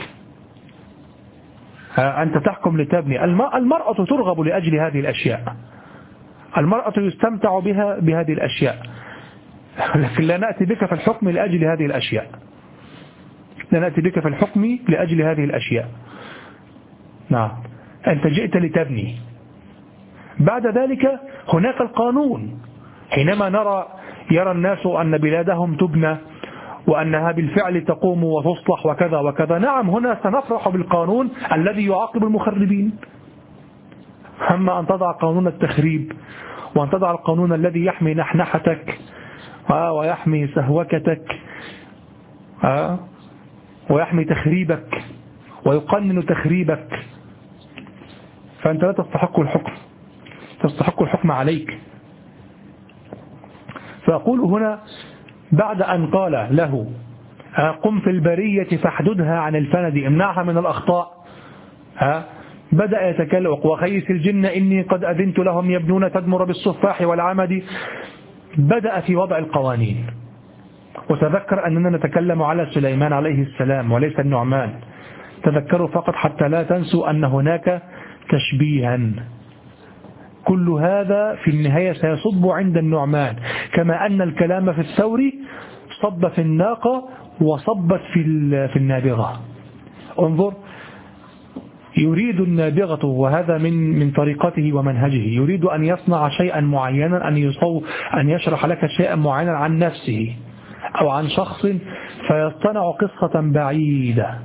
أنت تحكم لتبني. المرأة ترغب لأجل هذه الأشياء، المرأة يستمتع بها بهذه الأشياء، لكن لا نأتي بك في الحكم لأجل هذه الأشياء، لا نأتي بك في الحكم لأجل هذه الأشياء. نعم، أنت جئت لتبني. بعد ذلك هناك القانون. حينما يرى الناس أن بلادهم تبنى وأنها بالفعل تقوم وتصلح وكذا وكذا، نعم، هنا سنفرح بالقانون الذي يعاقب المخربين. أما أن تضع قانون التخريب، وأن تضع القانون الذي يحمي نحنحتك ويحمي سهوكتك ويحمي تخريبك ويقنن تخريبك، فأنت لا تستحق الحكم، تستحق الحكم عليك. فأقول هنا بعد أن قال له قم في البرية فاحددها عن الفند، امنعها من الأخطاء، بدأ يتكلم وخيس الجن إني قد أذنت لهم يبنون تدمر بالصفاح والعمد. بدأ في وضع القوانين. وتذكر أننا نتكلم على سليمان عليه السلام وليس النعمان، تذكروا فقط حتى لا تنسوا أن هناك تشبيها. كل هذا في النهاية سيصب عند النعمان، كما أن الكلام في الثور صب في الناقة وصبت في النابغة. انظر، يريد النابغة، وهذا من طريقته ومنهجه، يريد أن يصنع شيئا معينا، أن يشرح لك شيئا معينا عن نفسه أو عن شخص، فيصطنع قصة بعيدة،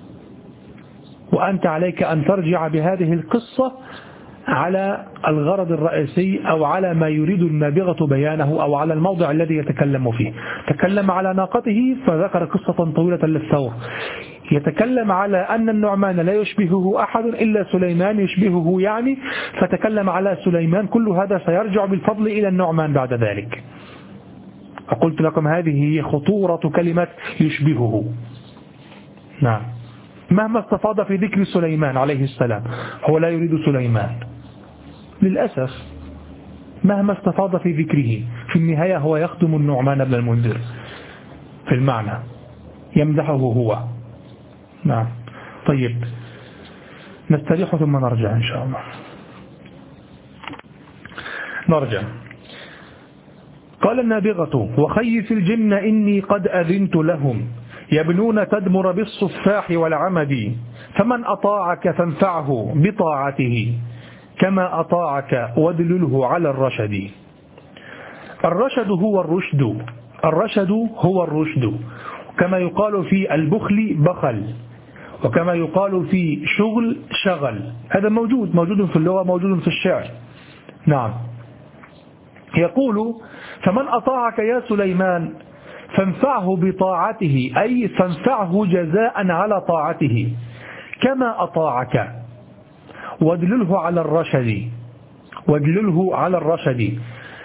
وأنت عليك أن ترجع بهذه القصة على الغرض الرئيسي أو على ما يريد النابغة بيانه أو على الموضع الذي يتكلم فيه. تكلم على ناقته فذكر قصة طويلة للثور، يتكلم على أن النعمان لا يشبهه أحد إلا سليمان يشبهه يعني، فتكلم على سليمان. كل هذا سيرجع بالفضل إلى النعمان بعد ذلك. فقلت لكم هذه هي خطورة كلمة يشبهه. نعم، مهما استفاض في ذكر سليمان عليه السلام هو لا يريد سليمان للأسف، مهما استفاض في ذكره في النهاية هو يخدم النعمان بن المنذر في المعنى، يمدحه هو. نعم، طيب نستريح ثم نرجع إن شاء الله. نرجع. قال النابغة وخيف الجن إني قد أذنت لهم يبنون تدمر بالصفاح والعمد، فمن أطاعك فانفعه بطاعته كما أطاعك وادلله على الرشد. الرشد هو الرشد، الرشد هو الرشد، كما يقال في البخل بخل، وكما يقال في شغل شغل. هذا موجود في اللغة، موجود في الشعر. نعم، يقول فمن أطاعك يا سليمان فانفعه بطاعته، أي فانفعه جزاء على طاعته كما أطاعك، وادلله على الرشد، وادلله على الرشد.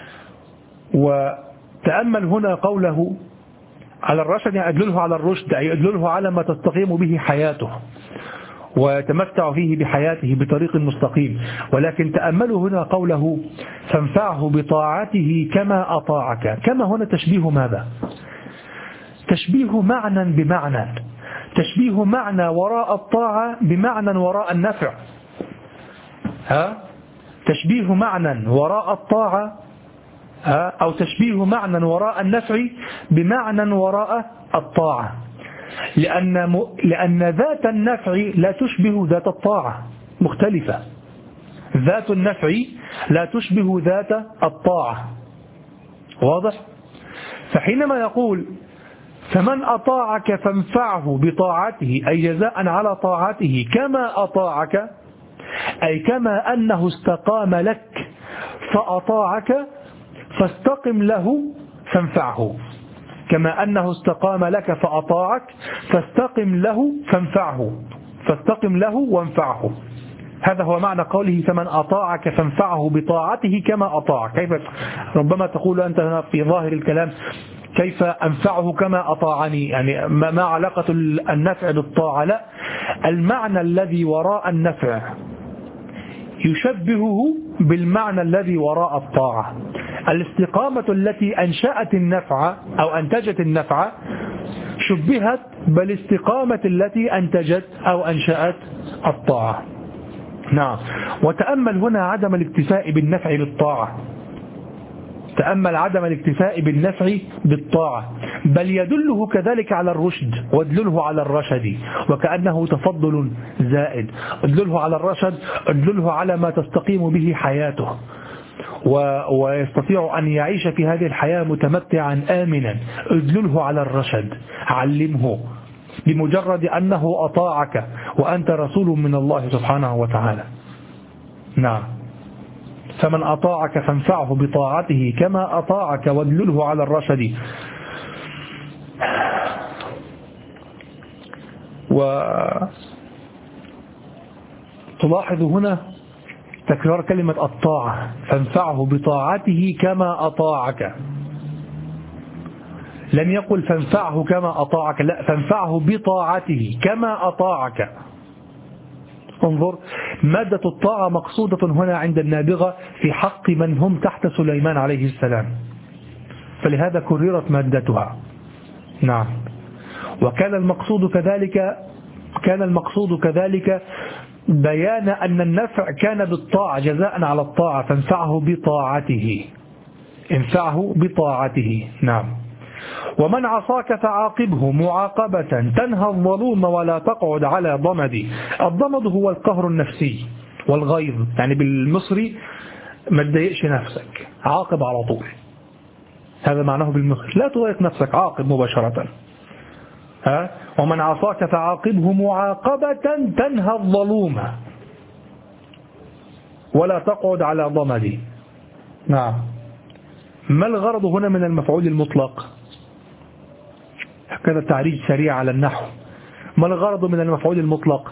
وتأمل هنا قوله على الرشد، يعني أدلله على الرشد، أي أدلله على ما تستقيم به حياته ويتمتع فيه بحياته بطريق مستقيم. ولكن تأملوا هنا قوله فانفعه بطاعته كما أطاعك. كما هنا تشبيه ماذا؟ تشبيه معنى بمعنى، تشبيه معنى وراء الطاعة بمعنى وراء النفع. تشبيه معنى وراء الطاعة أو تشبيه معنى وراء النفع بمعنى وراء الطاعة، لأن ذات النفع لا تشبه ذات الطاعة، مختلفة. ذات النفع لا تشبه ذات الطاعة، واضح؟ فحينما يقول فمن أطاعك فانفعه بطاعته، أي جزاء على طاعته كما أطاعك، أي كما أنه استقام لك فأطاعك فاستقم له فانفعه، كما أنه استقام لك فأطاعك فاستقم له فانفعه، فاستقم له وانفعه. هذا هو معنى قوله فمن أطاعك فانفعه بطاعته كما أطاعك. كيف ربما تقول أنت في ظاهر الكلام كيف أنفعه كما أطاعني، يعني ما علاقة النفع بالطاعة؟ لا، المعنى الذي وراء النفع يشبهه بالمعنى الذي وراء الطاعة. الاستقامة التي أنشأت النفع أو أنتجت النفع شبهت بالاستقامة التي أنتجت أو أنشأت الطاعة. نعم. وتأمل هنا عدم الاكتفاء بالنفع بالطاعة، تأمل عدم الاكتفاء بالنفع بالطاعة، بل يدله كذلك على الرشد وادلله على الرشد، وكأنه تفضل زائد. ادلله على الرشد، ادلله على ما تستقيم به حياته ويستطيع أن يعيش في هذه الحياة متمتعا آمنا. ادلله على الرشد، علمه بمجرد أنه أطاعك وأنت رسول من الله سبحانه وتعالى. نعم. فمن أطاعك فانفعه بطاعته كما أطاعك وادلله على الرشد. وتلاحظ هنا تكرار كلمة الطاعة، فانفعه بطاعته كما أطاعك. لم يقل فانفعه كما أطاعك، لا، فانفعه بطاعته كما أطاعك. انظر، مادة الطاعة مقصودة هنا عند النابغة في حق من هم تحت سليمان عليه السلام، فلهذا كررت مادتها. نعم. وكان المقصود كذلك بيان أن النفع كان بالطاعة جزاء على الطاعة، فانفعه بطاعته، انفعه بطاعته. نعم. ومن عصاك فعاقبه معاقبة تنهى الظلوم ولا تقعد على ضمد. الضمد هو القهر النفسي والغيظ، يعني بالمصري ما تضايقش نفسك، عاقب على طول، هذا معناه بالمصري، لا تضايق نفسك، عاقب مباشرة. ومن عصاك فعاقبه معاقبة تنهى الظلوم ولا تقعد على ضمد. نعم. ما الغرض هنا من المفعول المطلق؟ هكذا تعريج سريع على النحو. ما الغرض من المفعول المطلق؟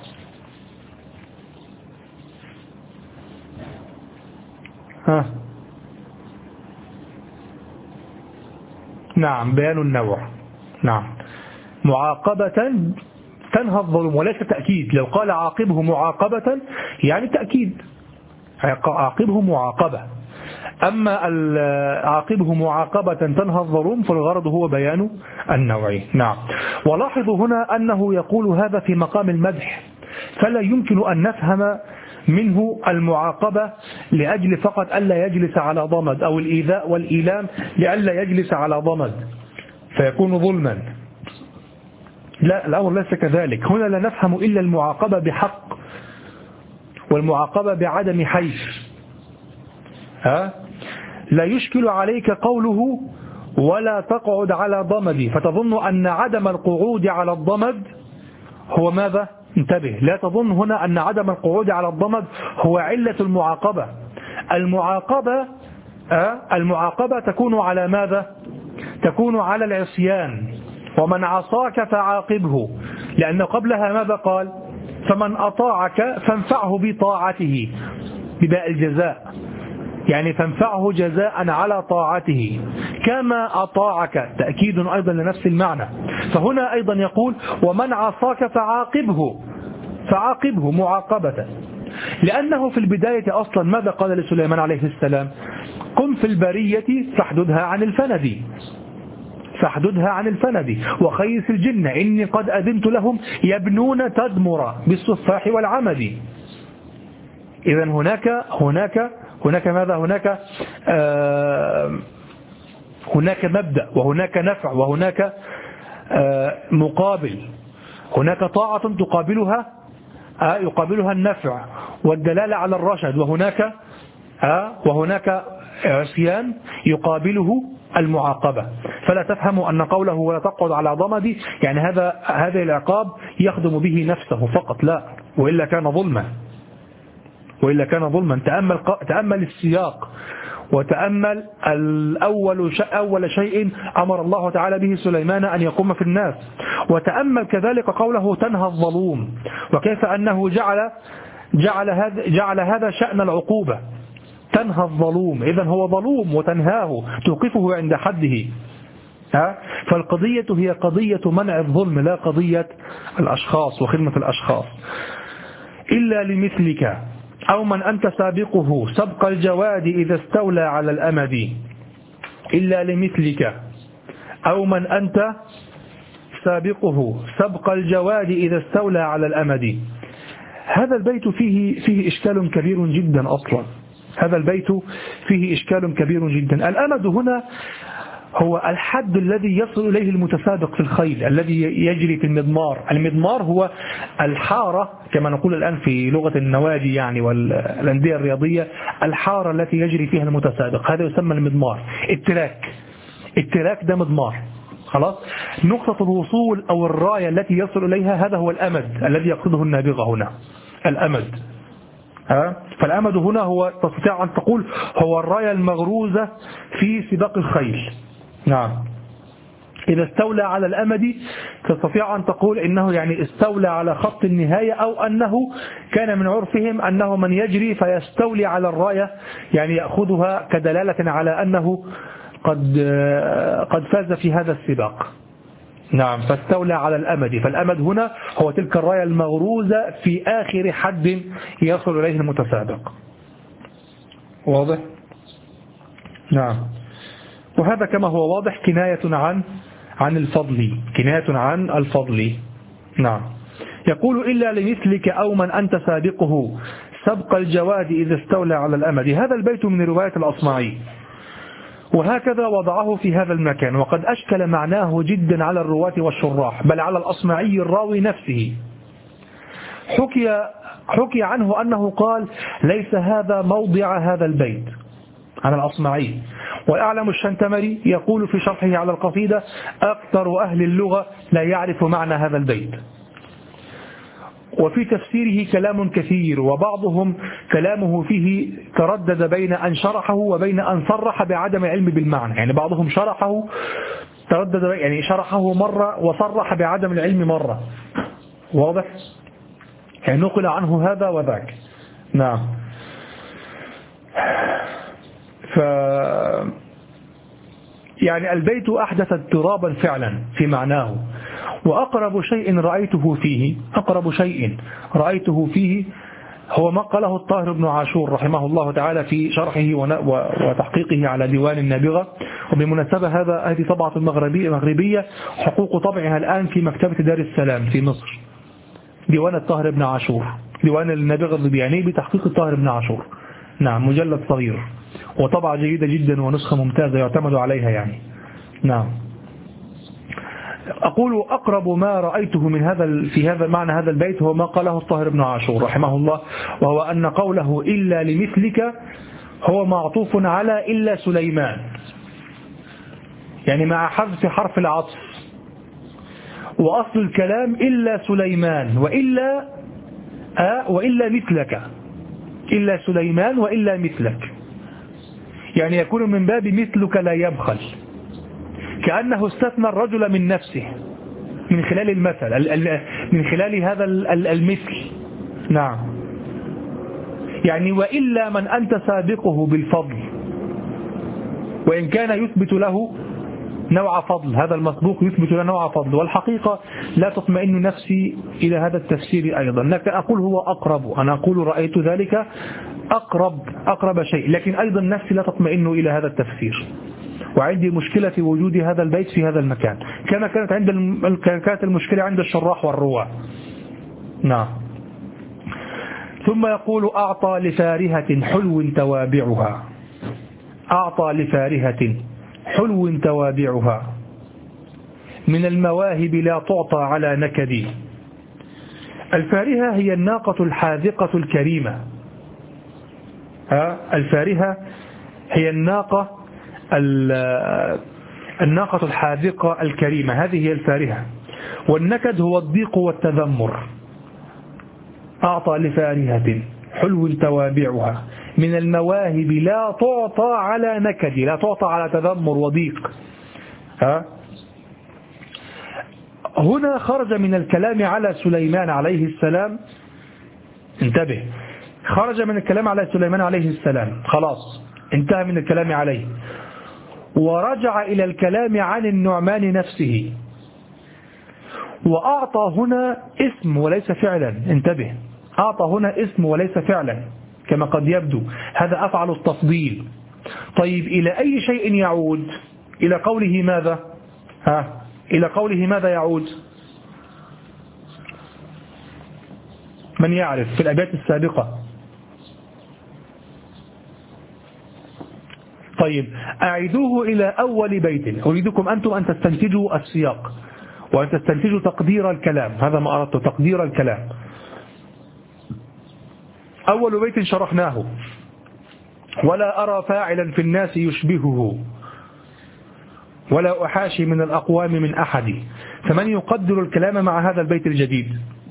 نعم، بيان النوع. نعم. معاقبة تنهى الظلم وليس تأكيد. لو قال عاقبه معاقبة يعني تأكيد، عاقبه معاقبة. أما عاقبه معاقبة تنهى الظلم فالغرض هو بيان النوع. نعم. ولاحظوا هنا أنه يقول هذا في مقام المدح، فلا يمكن أن نفهم منه المعاقبة لأجل فقط ألا يجلس على ضمد، أو الإيذاء والإيلام لألا يجلس على ضمد فيكون ظلما. لا، الأمر ليس كذلك. هنا لا نفهم إلا المعاقبة بحق والمعاقبة بعدم حيث. لا يشكل عليك قوله ولا تقعد على ضمد فتظن أن عدم القعود على الضمد هو ماذا؟ انتبه، لا تظن هنا أن عدم القعود على الضمد هو علة المعاقبة. المعاقبة تكون على ماذا؟ تكون على العصيان. ومن عصاك فعاقبه، لأن قبلها ماذا قال؟ فمن أطاعك فانفعه بطاعته بباء الجزاء، يعني فانفعه جزاء على طاعته كما أطاعك، تأكيد أيضا لنفس المعنى. فهنا أيضا يقول ومن عصاك فعاقبه معاقبة، لأنه في البداية أصلا ماذا قال لسليمان عليه السلام؟ قم في البرية فاحددها عن الفند وخيس الجن إني قد أذنت لهم يبنون تدمر بالصفاح والعمد. إذا هناك ماذا؟ هناك مبدأ وهناك نفع وهناك مقابل. هناك طاعة يقابلها النفع والدلالة على الرشد، وهناك عصيان يقابله المعاقبة. فلا تفهم أن قوله ولا تقعد على ضمد يعني هذا العقاب يخدم به نفسه فقط، لا، وإلا كان ظلما. تأمل السياق وتأمل أول شيء أمر الله تعالى به سليمان أن يقوم في الناس، وتأمل كذلك قوله تنهى الظلوم، وكيف أنه جعل جعل هذا شأن العقوبة، تنهى الظلوم، إذن هو ظلوم وتنهاه توقفه عند حده. فالقضية هي قضية منع الظلم لا قضية الأشخاص وخدمة الأشخاص. إلا لمثلك أو من أنت سابقه سبق الجواد إذا استولى على الأمد. إلا لمثلك أو من أنت سابقه سبق الجواد إذا استولى على الأمد. هذا البيت فيه إشكال كبير جدا أصلا. هذا البيت فيه إشكال كبير جدا. الأمد هنا هو الحد الذي يصل إليه المتسابق في الخيل، الذي يجري في المضمار. المضمار هو الحارة كما نقول الآن في لغة النوادي يعني والأندية الرياضية، الحارة التي يجري فيها المتسابق، هذا يسمى المضمار. التراك ده مضمار. خلاص، نقطة الوصول أو الراية التي يصل إليها هذا هو الأمد الذي يقصده النابغة هنا، الأمد. فالأمد هنا هو تستطيع أن تقول هو الراية المغروزة في سباق الخيل. نعم، إذا استولى على الأمد تستطيع أن تقول إنه يعني استولى على خط النهاية، أو أنه كان من عرفهم أنه من يجري فيستولي على الراية، يعني يأخذها كدلالة على أنه قد فاز في هذا السباق. نعم، فاستولى على الأمد. فالأمد هنا هو تلك الراية المغروزة في آخر حد يصل إليه المتسابق. واضح؟ نعم. وهذا كما هو واضح كناية عن الفضل، كناية عن الفضل. نعم. يقول إلا لمثلك أو من أنت سابقه سبق الجواد إذا استولى على الأمد. هذا البيت من رواية الأصمعي، وهكذا وضعه في هذا المكان، وقد أشكل معناه جدا على الرواة والشراح، بل على الأصمعي الراوي نفسه. حكي عنه أنه قال ليس هذا موضع هذا البيت، عن الأصمعي. وأعلم الشنتمري يقول في شرحه على القصيدة أكثر أهل اللغة لا يعرف معنى هذا البيت. وفي تفسيره كلام كثير، وبعضهم كلامه فيه تردد بين أن شرحه وبين أن صرح بعدم العلم بالمعنى. يعني بعضهم شرحه تردد، يعني شرحه مرة وصرح بعدم العلم مرة. واضح؟ يعني نقل عنه هذا وذاك. نعم. يعني البيت أحدث اضطرابا فعلا في معناه. وأقرب شيء رأيته فيه هو ما قاله الطاهر بن عاشور رحمه الله تعالى في شرحه وتحقيقه على ديوان النابغة. وبمناسبة هذه طبعة مغربية حقوق طبعها الآن في مكتبة دار السلام في مصر، ديوان الطاهر بن عاشور، ديوان النابغة الظبياني بتحقيق الطاهر بن عاشور. نعم، مجلد صغير وطبعة جيدة جدا ونسخة ممتازة يعتمد عليها يعني. نعم. أقول أقرب ما رأيته في هذا معنى هذا البيت هو ما قاله الطاهر بن عاشور رحمه الله، وهو أن قوله إلا لمثلك هو معطوف على إلا سليمان، يعني مع حذف حرف العطف. وأصل الكلام إلا سليمان وإلا مثلك، إلا سليمان وإلا مثلك، يعني يكون من باب مثلك لا يبخل، كأنه استثنى الرجل من نفسه من خلال المثل، من خلال هذا المثل. نعم، يعني وإلا من أنت سابقه بالفضل، وإن كان يثبت له نوع فضل، هذا المسبوق يثبت له نوع فضل، والحقيقة لا تطمئن نفسي إلى هذا التفسير أيضا. لكن أقول هو أقرب، أنا أقول رأيت ذلك أقرب شيء، لكن أيضا نفسي لا تطمئن إلى هذا التفسير، وعندي مشكلة في وجود هذا البيت في هذا المكان، كما كانت المشكلة عند الشراح والرواة. نعم. ثم يقول أعطى لفارهة حلو توابعها، أعطى لفارهة حلو توابعها، من المواهب لا تعطى على نكد. الفارهة هي الناقة الحاذقة الكريمة. الفارهة هي الناقة الحاذقة الكريمة، هذه هي الفارهة. والنكد هو الضيق والتذمر. أعطى لفارهة حلو توابعها، من المواهب لا تعطى على نكد، لا تعطى على تذمر وضيق. هنا خرج من الكلام على سليمان عليه السلام انتبه، خرج من الكلام على سليمان عليه السلام، خلاص انتهى من الكلام عليه، ورجع إلى الكلام عن النعمان نفسه، وأعطى هنا اسم وليس فعلا. انتبه، أعطى هنا اسم وليس فعلا كما قد يبدو، هذا أفعل التفضيل. طيب إلى أي شيء يعود؟ إلى قوله ماذا؟ إلى قوله ماذا يعود؟ من يعرف في الأبيات السابقة؟ طيب أعيدوه إلى أول بيت، أريدكم أنتم أن تستنتجوا السياق وأن تستنتجوا تقدير الكلام، هذا ما أردت، تقدير الكلام. أول بيت شرحناه: ولا أرى فاعلا في الناس يشبهه، ولا أحاشي من الأقوام من أحد. فمن يقدر الكلام مع هذا البيت الجديد؟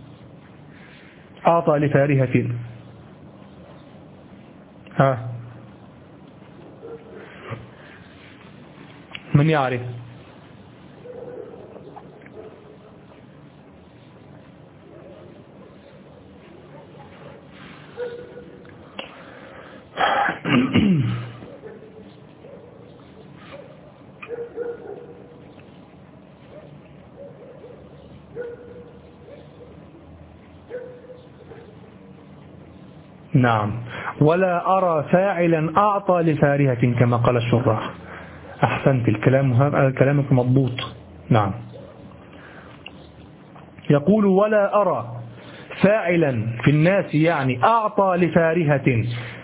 أعطى لفارهة. من يعرف؟ نعم، ولا أرى فاعلا أعطى لفارهة كما قال الشراح. أحسنت، كلامك مضبوط. نعم، يقول ولا أرى فاعلا في الناس، يعني أعطى لفارهة،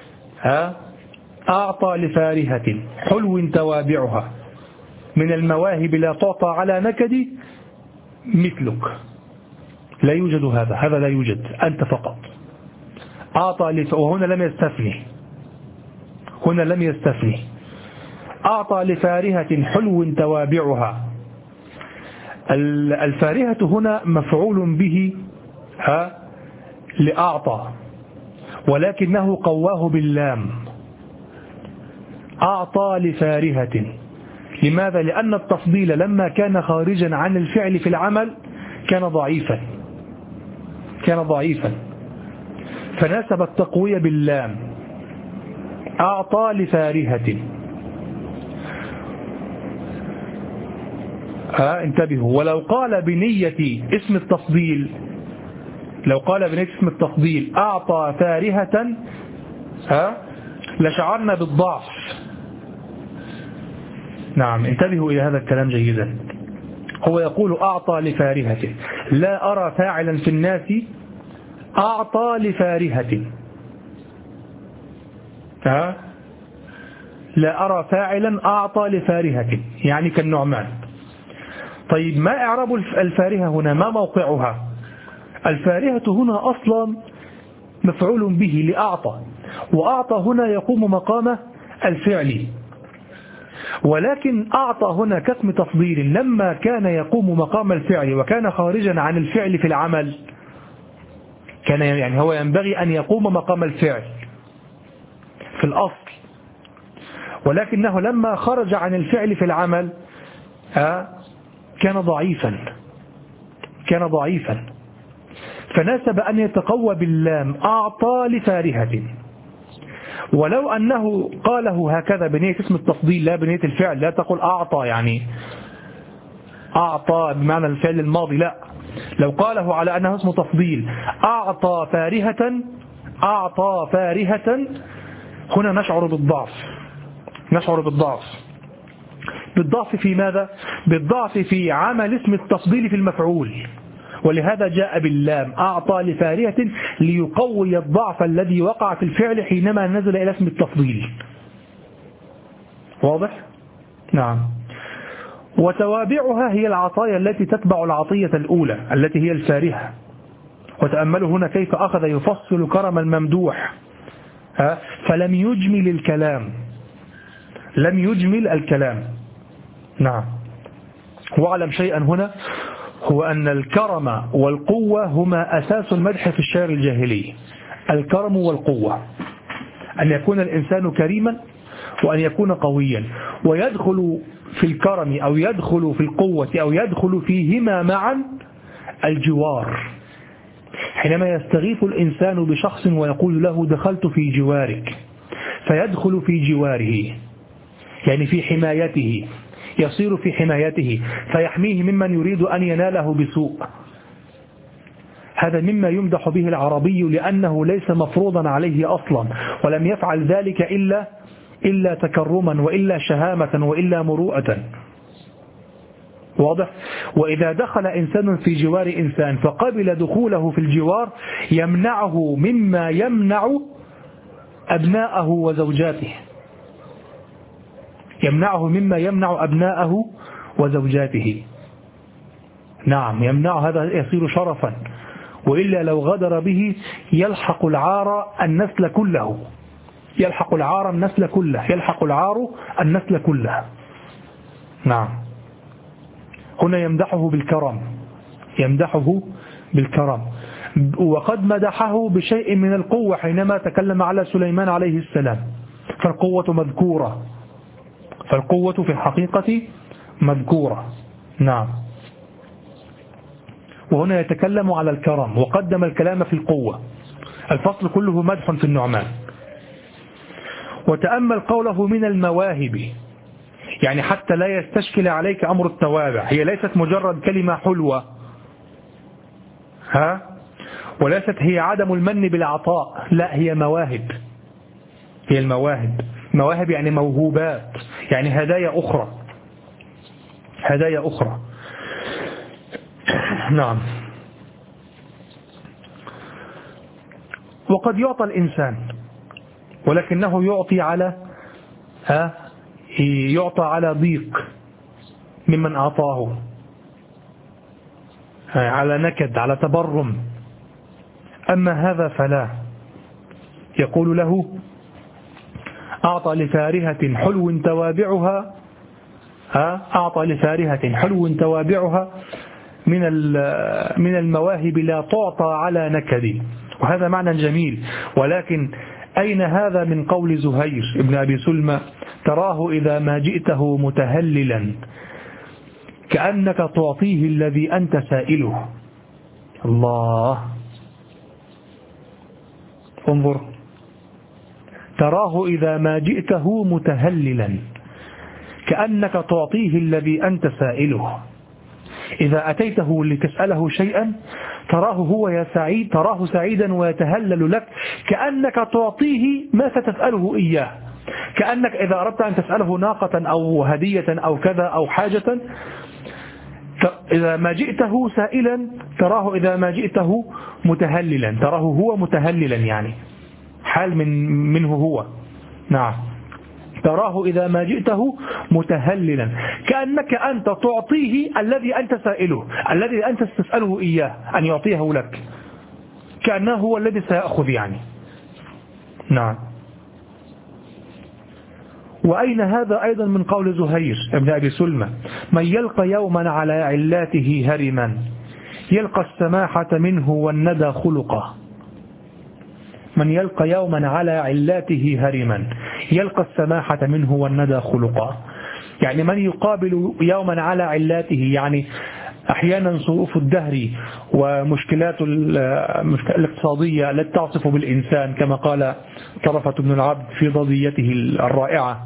أعطى لفارهة حلو توابعها من المواهب لا تعطى على نكد مثلك. لا يوجد هذا لا يوجد، أنت فقط. أعطى وهنا لم يستثني، هنا لم يستثني. أعطى لفارهة حلو توابعها. الفارهة هنا مفعول به لأعطى، ولكنه قواه باللام. أعطى لفارهة، لماذا؟ لأن التفضيل لما كان خارجا عن الفعل في العمل كان ضعيفا، فناسب التقوية باللام. أعطى لفارهة. انتبهوا، ولو قال بنية اسم التفضيل، لو قال بنية اسم التفضيل أعطى فارهة لشعرنا بالضعف. نعم، انتبهوا إلى هذا الكلام جيدا. هو يقول أعطى لفارهة، لا أرى فاعلا في الناس أعطى لفارهة. لا أرى فاعلا أعطى لفارهة، يعني كالنعمان. طيب ما إعراب الفارهة هنا؟ ما موقعها؟ الفارهة هنا أصلا مفعول به لأعطى، وأعطى هنا يقوم مقام الفعل، ولكن أعطى هنا كاسم تفضيل لما كان يقوم مقام الفعل وكان خارجا عن الفعل في العمل، كان يعني هو ينبغي أن يقوم مقام الفعل في الأصل، ولكنه لما خرج عن الفعل في العمل كان ضعيفا، فناسب أن يتقوى باللام. أعطى لفارهة. ولو أنه قاله هكذا بنية اسم التفضيل لا بنية الفعل، لا تقول أعطى يعني أعطى بمعنى الفعل الماضي، لا، لو قاله على أنه اسم تفضيل أعطى فارهة، هنا نشعر بالضعف في ماذا؟ بالضعف في عمل اسم التفضيل في المفعول، ولهذا جاء باللام. أعطى لفارهة ليقوي الضعف الذي وقع في الفعل حينما نزل إلى اسم التفضيل. واضح؟ نعم. وتوابعها هي العطايا التي تتبع العطية الأولى التي هي الفارهة. وتأملوا هنا كيف أخذ يفصل كرم الممدوح، فلم يجمل الكلام. نعم. واعلم شيئا هنا، هو أن الكرم والقوة هما أساس المدح في الشعر الجاهلي. الكرم والقوة، أن يكون الإنسان كريما وأن يكون قويا، ويدخل في الكرم أو يدخل في القوة أو يدخل فيهما معا الجوار. حينما يستغيث الإنسان بشخص ويقول له دخلت في جوارك، فيدخل في جواره يعني في حمايته، يصير في حمايته فيحميه ممن يريد أن يناله بسوء. هذا مما يمدح به العربي لأنه ليس مفروضا عليه أصلا، ولم يفعل ذلك إلا تكرما وإلا شهامة وإلا مروءة. واضح؟ وإذا دخل إنسان في جوار إنسان فقبل دخوله في الجوار يمنعه مما يمنع أبناءه وزوجاته، يمنعه مما يمنع أبناءه وزوجاته. نعم، يمنع، هذا يصير شرفا، وإلا لو غدر به يلحق العار النسل كله، يلحق العار النسل كله، يلحق العار النسل كله. نعم، هنا يمدحه بالكرم، يمدحه بالكرم. وقد مدحه بشيء من القوة حينما تكلم على سليمان عليه السلام، فالقوة مذكورة، فالقوة في الحقيقة مذكورة. نعم، وهنا يتكلم على الكرم وقدم الكلام في القوة. الفصل كله مدح في النعمان. وتأمل قوله من المواهب، يعني حتى لا يستشكل عليك أمر التوابع، هي ليست مجرد كلمة حلوة، وليست هي عدم المن بالعطاء، لا، هي مواهب، هي المواهب. مواهب يعني موهوبات، يعني هدايا أخرى، هدايا أخرى. نعم. وقد يعطى الإنسان ولكنه يعطى على ضيق ممن أعطاه، على نكد، على تبرم. أما هذا فلا، يقول له أعطى لفارهة حلو توابعها، أعطى لفارهة حلو توابعها من المواهب لا تعطى على نكد. وهذا معنى جميل، ولكن أين هذا من قول زهير ابن أبي سلمى تراه إذا ما جئته متهللا كأنك تعطيه الذي أنت سائله. الله، انظر، تراه إذا ما جئته متهللا كأنك تعطيه الذي أنت سائله. إذا أتيته لتسأله شيئا تراه هو تراه سعيدا ويتهلل لك كأنك تعطيه ما ستسأله إياه. كأنك إذا أردت أن تسأله ناقة أو هدية أو كذا أو حاجة، إذا ما جئته سائلا تراه إذا ما جئته متهللا، تراه هو متهللا، يعني حال منه هو. نعم، تراه إذا ما جئته متهللا كأنك أنت تعطيه الذي أنت سائله، الذي أنت تسأله إياه أن يعطيه لك، كأنه هو الذي سيأخذ يعني. نعم. وأين هذا أيضا من قول زهير ابن أبي سلمى من يلقى يوما على علاته هرما يلقى السماحة منه والندى خلقه. من يلقى يوما على علاته هرما يلقى السماحة منه والندى خلقا، يعني من يقابل يوما على علاته، يعني أحيانا ظروف الدهر ومشكلات الاقتصادية التي تعصف بالإنسان كما قال طرفة بن العبد في ضضيته الرائعة،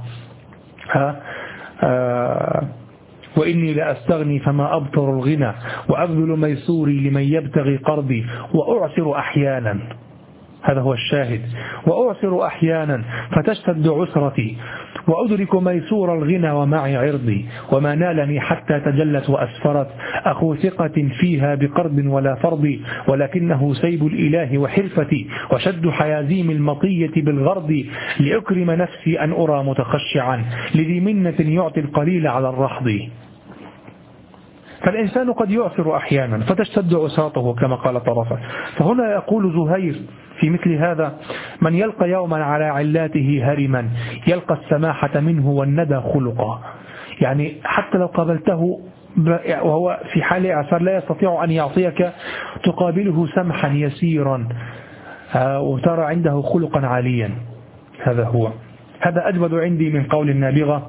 وإني لأستغني فما أبطر الغنى وأبذل ميسوري لمن يبتغي قرضي وأعسر أحيانا. هذا هو الشاهد، وأعسر أحيانا فتشتد عسرتي وأدرك ميسور الغنى ومعي عرضي وما نالني حتى تجلت وأسفرت أخو ثقة فيها بقرب ولا فرض ولكنه سيب الإله وحرفتي وشد حيازيم المطية بالغرض لأكرم نفسي أن أرى متخشعا لذي منة يعطي القليل على الرحض. فالإنسان قد يعسر أحيانا فتشتد عساته كما قال طرفة. فهنا يقول زهير في مثل هذا من يلقى يوما على علاته هرما يلقى السماحة منه والندى خلقا، يعني حتى لو قابلته وهو في حال إعسار لا يستطيع أن يعطيك تقابله سمحا يسيرا وترى عنده خلقا عاليا. هذا أجود عندي من قول النابغة.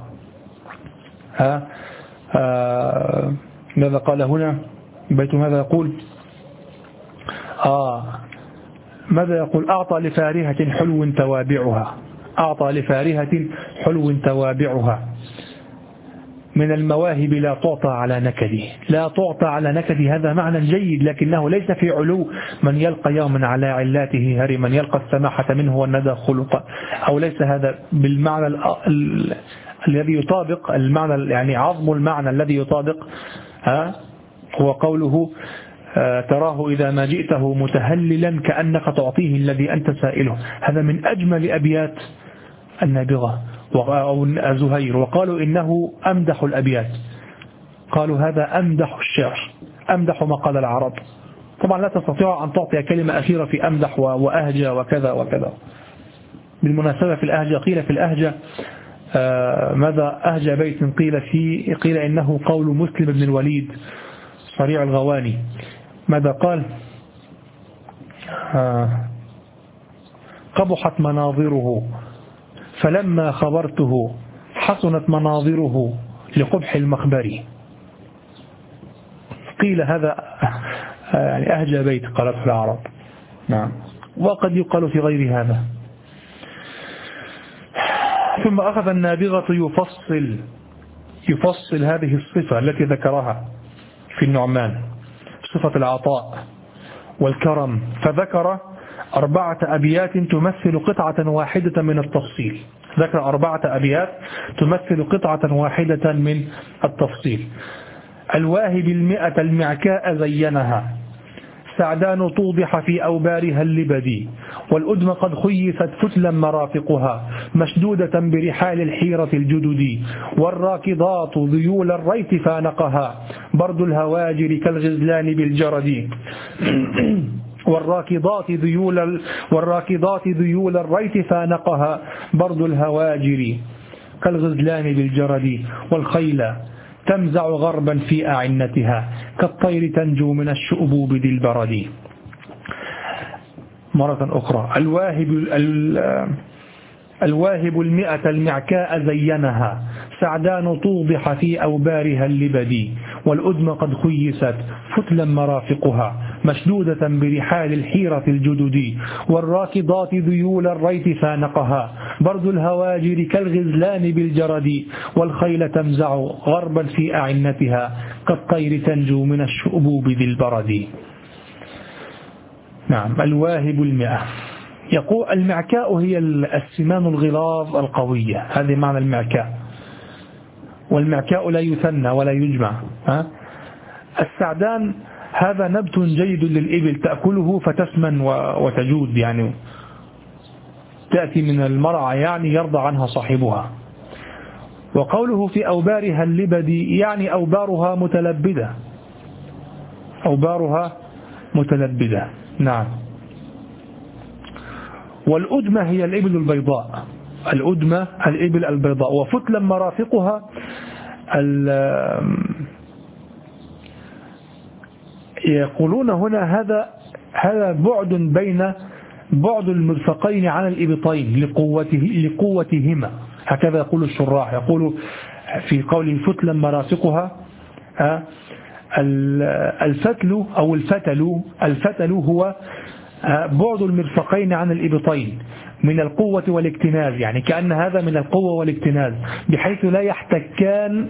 ماذا قال هنا؟ بيت ماذا يقول؟ ماذا يقول؟ أعطى لفارهة حلو توابعها، أعطى لفارهة حلو توابعها، من المواهب لا تعطى على نكدي. لا تعطى على نكدي هذا معنى جيد، لكنه ليس في علو من يلقى يوما على علاته هري، من يلقى السماحة منه والندى خلقا، أو ليس هذا بالمعنى الذي يطابق المعنى، يعني عظم المعنى الذي يطابق هو قوله تراه إذا ما جئته متهللا كأنك تعطيه الذي أنت سائله. هذا من أجمل أبيات النابغة أو زهير، وقالوا إنه أمدح الأبيات، قالوا هذا أمدح الشعر، أمدح ما قال العرب. طبعا لا تستطيع أن تعطي كلمة أخيرة في أمدح وأهجى وكذا وكذا. بالمناسبة في الأهجى قيل في الأهجى ماذا أهجى بيت قيل إنه قول مسلم بن الوليد صريع الغواني. ماذا قال؟ قبحت مناظره فلما خبرته حسنت مناظره لقبح المخبر. قيل هذا يعني أهجى بيت قالته العرب. نعم، وقد يقال في غير هذا. ثم أخذ النابغة يفصل هذه الصفة التي ذكرها في النعمان، صفة العطاء والكرم، فذكر 4 أبيات تمثل قطعة واحدة من التفصيل. ذكر 4 أبيات تمثل قطعة واحدة من التفصيل. الواهب 100 المعكاء زينها، سعدان توضح في أوبارها اللبدي، والأدم قد خيست فتلا مرافقها، مشدودة برحال الحيرة الجدد، والراكضات ذيول الريت فانقها، برد الهواجر كالغزلان بالجرد والراكضات ذيول الريت فانقها، برد الهواجر كالغزلان بالجرد، والخيل تمزع غربا في أعنتها، كالطير تنجو من الشؤبوب ذي البرد. مرة أخرى، الواهب 100 المعكاء زينها، سعدان توضح في أوبارها اللبدي، والأدم قد خيست فتلا مرافقها، مشدودة برحال الحيرة الجدد، والراكضات ذيول الريت فانقها، برد الهواجر كالغزلان بالجرد، والخيل تمزع غربا في أعنتها، كالطير تنجو من الشؤبوب ذي البرد. نعم، الواهب 100. يقول المعكاء هي السمان الغلاظ القوية، هذه معنى المعكاء. والمعكاء لا يثنى ولا يجمع. السعدان هذا نبت جيد للإبل تأكله فتسمن وتجود، يعني تأتي من المرعى، يعني يرضى عنها صاحبها. وقوله في أوبارها اللبدي يعني أوبارها متلبدة. نعم. والأدمة هي الإبل البيضاء، الإبل البيضاء. وفتلا مرافقها يقولون هنا هذا بعد بين بعد المرفقين عن الإبطين لقوتهما، هكذا يقول الشراح. يقول في قوله فتلا مرافقها الفتل أو الفتل هو بعد المرفقين عن الإبطين من القوة والاكتناز، يعني كأن هذا من القوة والاكتناز بحيث لا يحتكان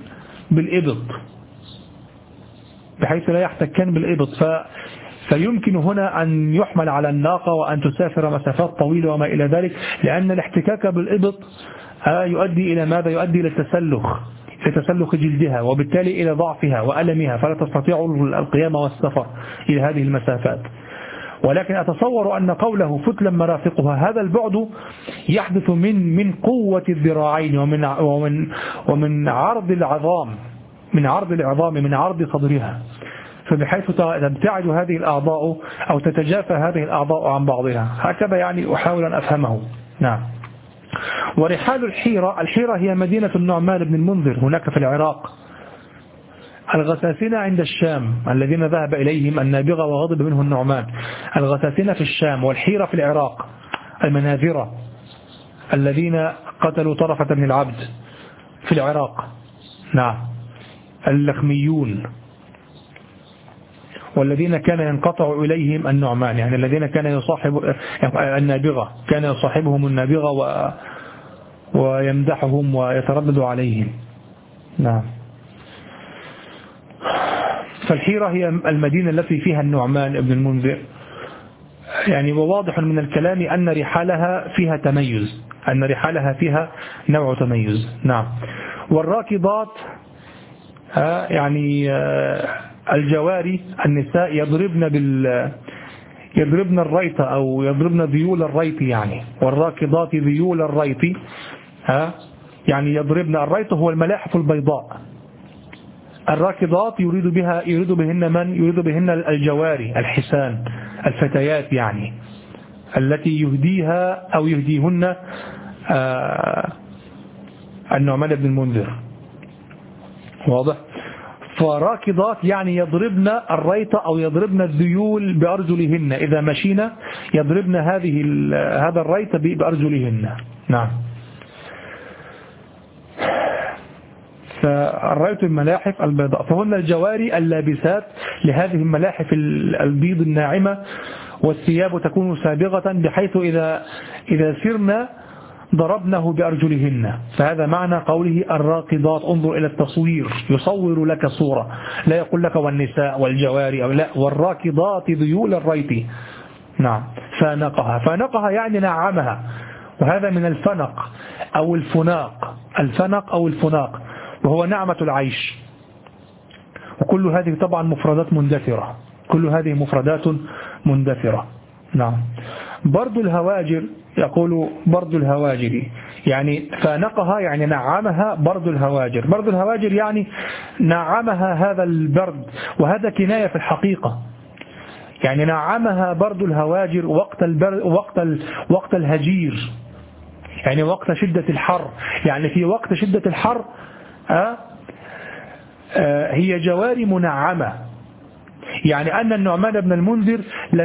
بالإبط، فيمكن هنا أن يحمل على الناقة وأن تسافر مسافات طويلة وما إلى ذلك، لأن الاحتكاك بالإبط يؤدي إلى ماذا؟ يؤدي إلى لتسلخ جلدها، وبالتالي إلى ضعفها وألمها، فلا تستطيع القيام والسفر إلى هذه المسافات. ولكن أتصور أن قوله فتلا مرافقها هذا البعد يحدث من قوة الذراعين ومن عرض العظام، من عرض صدرها، فبحيث تبتعد هذه الأعضاء أو تتجافى هذه الأعضاء عن بعضها. هكذا يعني أحاول أن أفهمه. نعم. ورحال الحيرة هي مدينة النعمان بن المنذر هناك في العراق. الغساسنة عند الشام الذين ذهب إليهم النابغة وغضب منه النعمان. الغساسنة في الشام، والحيرة في العراق. المناذرة الذين قتلوا طرفة بن العبد في العراق. نعم. اللخميون. والذين كان ينقطع إليهم النعمان، يعني الذين كان يصاحب النابغة، كان يصاحبهم النابغة ويمدحهم ويتردد عليهم. نعم. فالحيرة هي المدينة التي فيها النعمان ابن المنذر، يعني وواضح من الكلام أن رحالها فيها تميز، أن رحالها فيها نوع تميز. نعم. والراكضات يعني الجواري النساء يضربن الريط أو يضربن ذيول الريط، يعني والراكضات ذيول الريط، يعني يضربن الريط هو الملاحف البيضاء. الراكضات يريد بهن من؟ يريد بهن الجواري الحسان الفتيات، يعني التي يهديها أو يهديهن النعمان بن المنذر. واضح؟ فراكضات يعني يضربن الريط أو يضربن الذيول بأرجلهن، إذا مشينا يضربن هذا الريط بأرجلهن. نعم. فالريط الملاحف البيضاء، فهن الجواري اللابسات لهذه الملاحف البيض الناعمة، والثياب تكون سابغة بحيث إذا سرنا ضربنه بأرجلهن. فهذا معنى قوله الراكضات. انظر إلى التصوير، يصور لك صورة، لا يقول لك والنساء والجواري أو لا، والراكضات ذيول الريط. نعم. فانقها يعني نعمها، وهذا من الفنق أو الفناق، وهو نعمة العيش. وكل هذه طبعا مفردات مندثرة. نعم. برد الهواجر، يقول برد الهواجر يعني فانقها يعني نعمها. برد الهواجر يعني نعمها هذا البرد، وهذا كناية في الحقيقة، يعني نعمها برد الهواجر وقت الهجير، يعني وقت شدة الحر. يعني في وقت شدة الحر هي جواري منعمة، يعني أن النعمان بن المنذر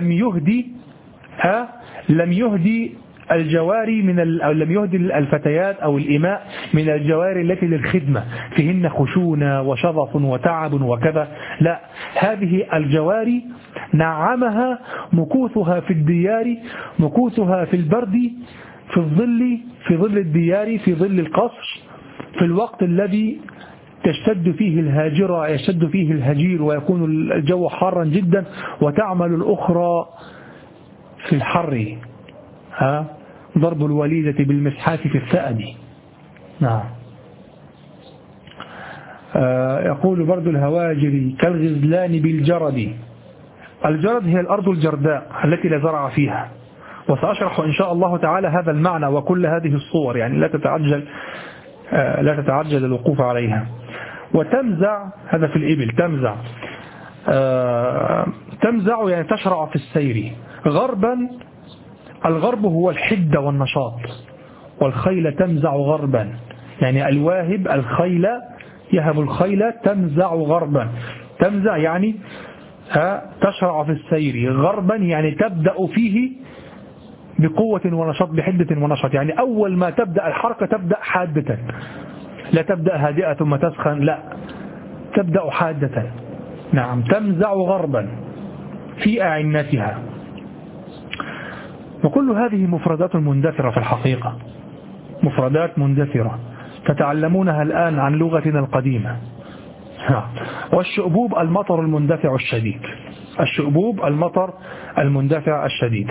لم يهدي الجواري أو لم يهدي الفتيات أو الإماء من الجواري التي للخدمة فيهن خشونة وشظف وتعب وكذا، لا، هذه الجواري نعمها مكوثها في الديار، مكوثها في البرد، في ظل الديار، في ظل القصر، في الوقت الذي يشتد فيه الهجير ويكون الجو حارا جدا، وتعمل الأخرى في الحر، ضرب الوليدة بالمسحات في الثأد. نعم. يقول برد الهواجر كالغزلان بالجرد. الجرد هي الأرض الجرداء التي لا زرع فيها، وسأشرح إن شاء الله تعالى هذا المعنى وكل هذه الصور، يعني لا تتعجل الوقوف عليها. وتمزع، هذا في الإبل، تمزع يعني تشرع في السير. غربا، الغرب هو الحدة والنشاط، والخيل تمزع غربا، يعني الواهب الخيل يهب الخيل تمزع غربا. تمزع يعني تشرع في السير. غربا يعني تبدأ فيه بقوة ونشاط، بحدة ونشاط، يعني أول ما تبدأ الحركة تبدأ حادة، لا تبدأ هادئة ثم تسخن، لا، تبدأ حادة. نعم. تمزع غربا في أعنتها. وكل هذه مفردات مندثرة في الحقيقة، مفردات مندثرة تتعلمونها الآن عن لغتنا القديمة. والشؤبوب المطر المندفع الشديد. الشؤبوب المطر المندفع الشديد.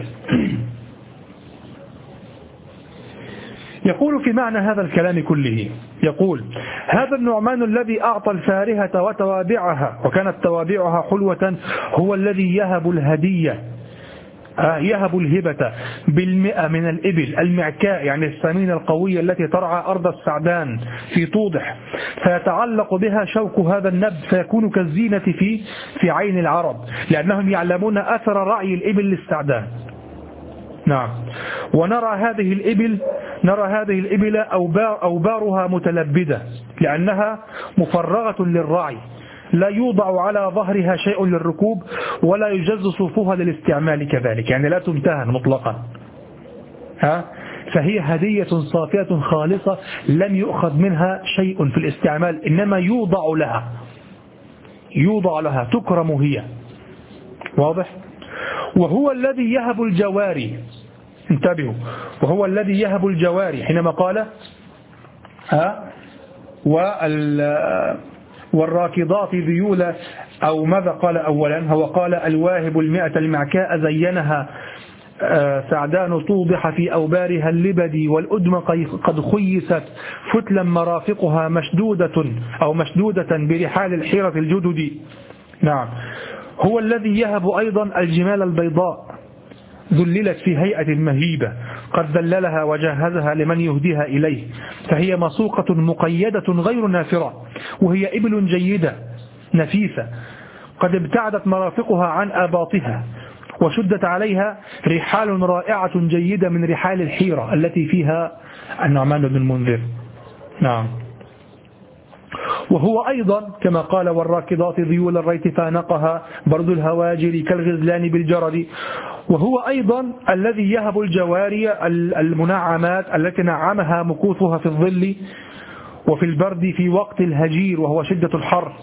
يقول في معنى هذا الكلام كله، يقول هذا النعمان الذي أعطى الفارهة وتوابعها، وكانت توابعها حلوة، هو الذي يهب الهدية، يهب الهبة بالمئة من الإبل المعكاء، يعني السمينة القوية التي ترعى أرض السعدان في توضح، فيتعلق بها شوك هذا النبذ، فيكون كالزينة في عين العرب، لأنهم يعلمون أثر رعي الإبل للسعدان. نعم. ونرى هذه الإبل أوبارها متلبدة، لأنها مفرغة للرعي، لا يوضع على ظهرها شيء للركوب، ولا يجز صوفها للاستعمال كذلك، يعني لا تمتهن مطلقا. فهي هدية صافية خالصة لم يؤخذ منها شيء في الاستعمال، إنما يوضع لها، تكرم هي. واضح؟ وهو الذي يهب الجواري، انتبهوا، وهو الذي يهب الجواري حينما قال والراكضات ذيولا، أو ماذا قال أولا؟ هو قال الواهب 100 المعكاء زينها سعدان توضح في أوبارها اللبدي، والأدم قد خيست فتلا مرافقها مشدودة برحال الحيرة الجدد. نعم. هو الذي يهب أيضا الجمال البيضاء ذللت في هيئة مهيبة، قد ذللها وجهزها لمن يهديها إليه، فهي مسوقة مقيدة غير نافرة، وهي إبل جيدة نفيسة قد ابتعدت مرافقها عن آباطها، وشدت عليها رحال رائعة جيدة من رحال الحيرة التي فيها النعمان بن المنذر. نعم. وهو أيضا كما قال والراكضات ذيول الريت فانقها برد الهواجر كالغزلان بالجرد، وهو أيضا الذي يهب الجواري المنعمات التي نعمها مكوثها في الظل وفي البرد في وقت الهجير وهو شدة الحر،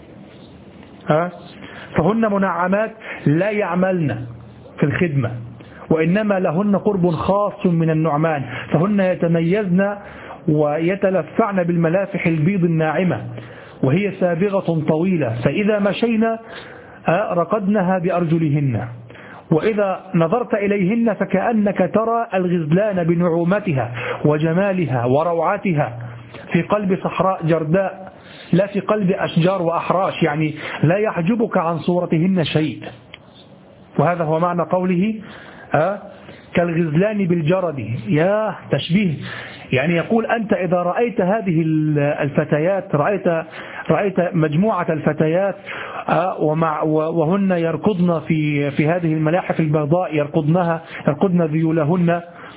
فهن منعمات لا يعملن في الخدمة، وإنما لهن قرب خاص من النعمان، فهن يتميزن ويتلفعن بالملافح البيض الناعمة، وهي سابغة طويلة، فإذا مشينا رقدنها بأرجلهن، وإذا نظرت إليهن فكأنك ترى الغزلان بنعومتها وجمالها وروعتها في قلب صحراء جرداء، لا في قلب أشجار وأحراش، يعني لا يحجبك عن صورتهن شيء. وهذا هو معنى قوله كالغزلان بالجرد، يا تشبيه، يعني يقول أنت إذا رأيت هذه الفتيات، رأيت مجموعة الفتيات وهن يركضن في هذه الملاحف البيضاء، يركضن ذيولهن،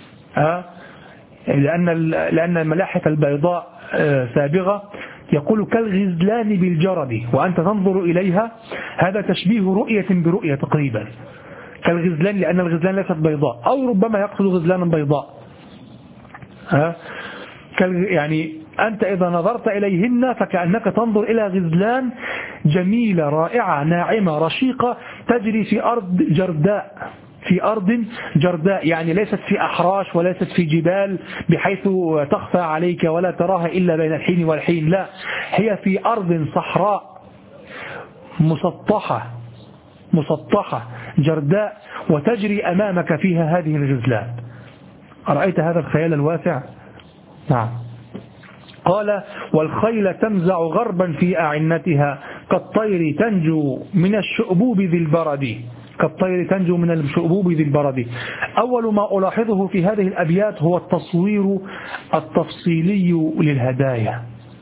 لأن الملاحف البيضاء سابغة، يقول كالغزلان بالجرد، وأنت تنظر إليها، هذا تشبيه رؤية برؤية تقريبا، كالغزلان، لأن الغزلان ليست بيضاء، أو ربما يقصد غزلانا بيضاء، يعني أنت إذا نظرت إليهن فكأنك تنظر إلى غزلان جميلة رائعة ناعمة رشيقة تجري في أرض جرداء، يعني ليست في أحراش وليست في جبال بحيث تخفى عليك ولا تراها إلا بين الحين والحين، لا، هي في أرض صحراء مسطحة جرداء، وتجري أمامك فيها هذه الغزلان. أرأيت هذا الخيال الواسع؟ نعم. قال والخيل تمزع غربا في أعنتها كالطير تنجو من الشؤبوب ذي البرد. أول ما ألاحظه في هذه الأبيات هو التصوير التفصيلي للهدايا.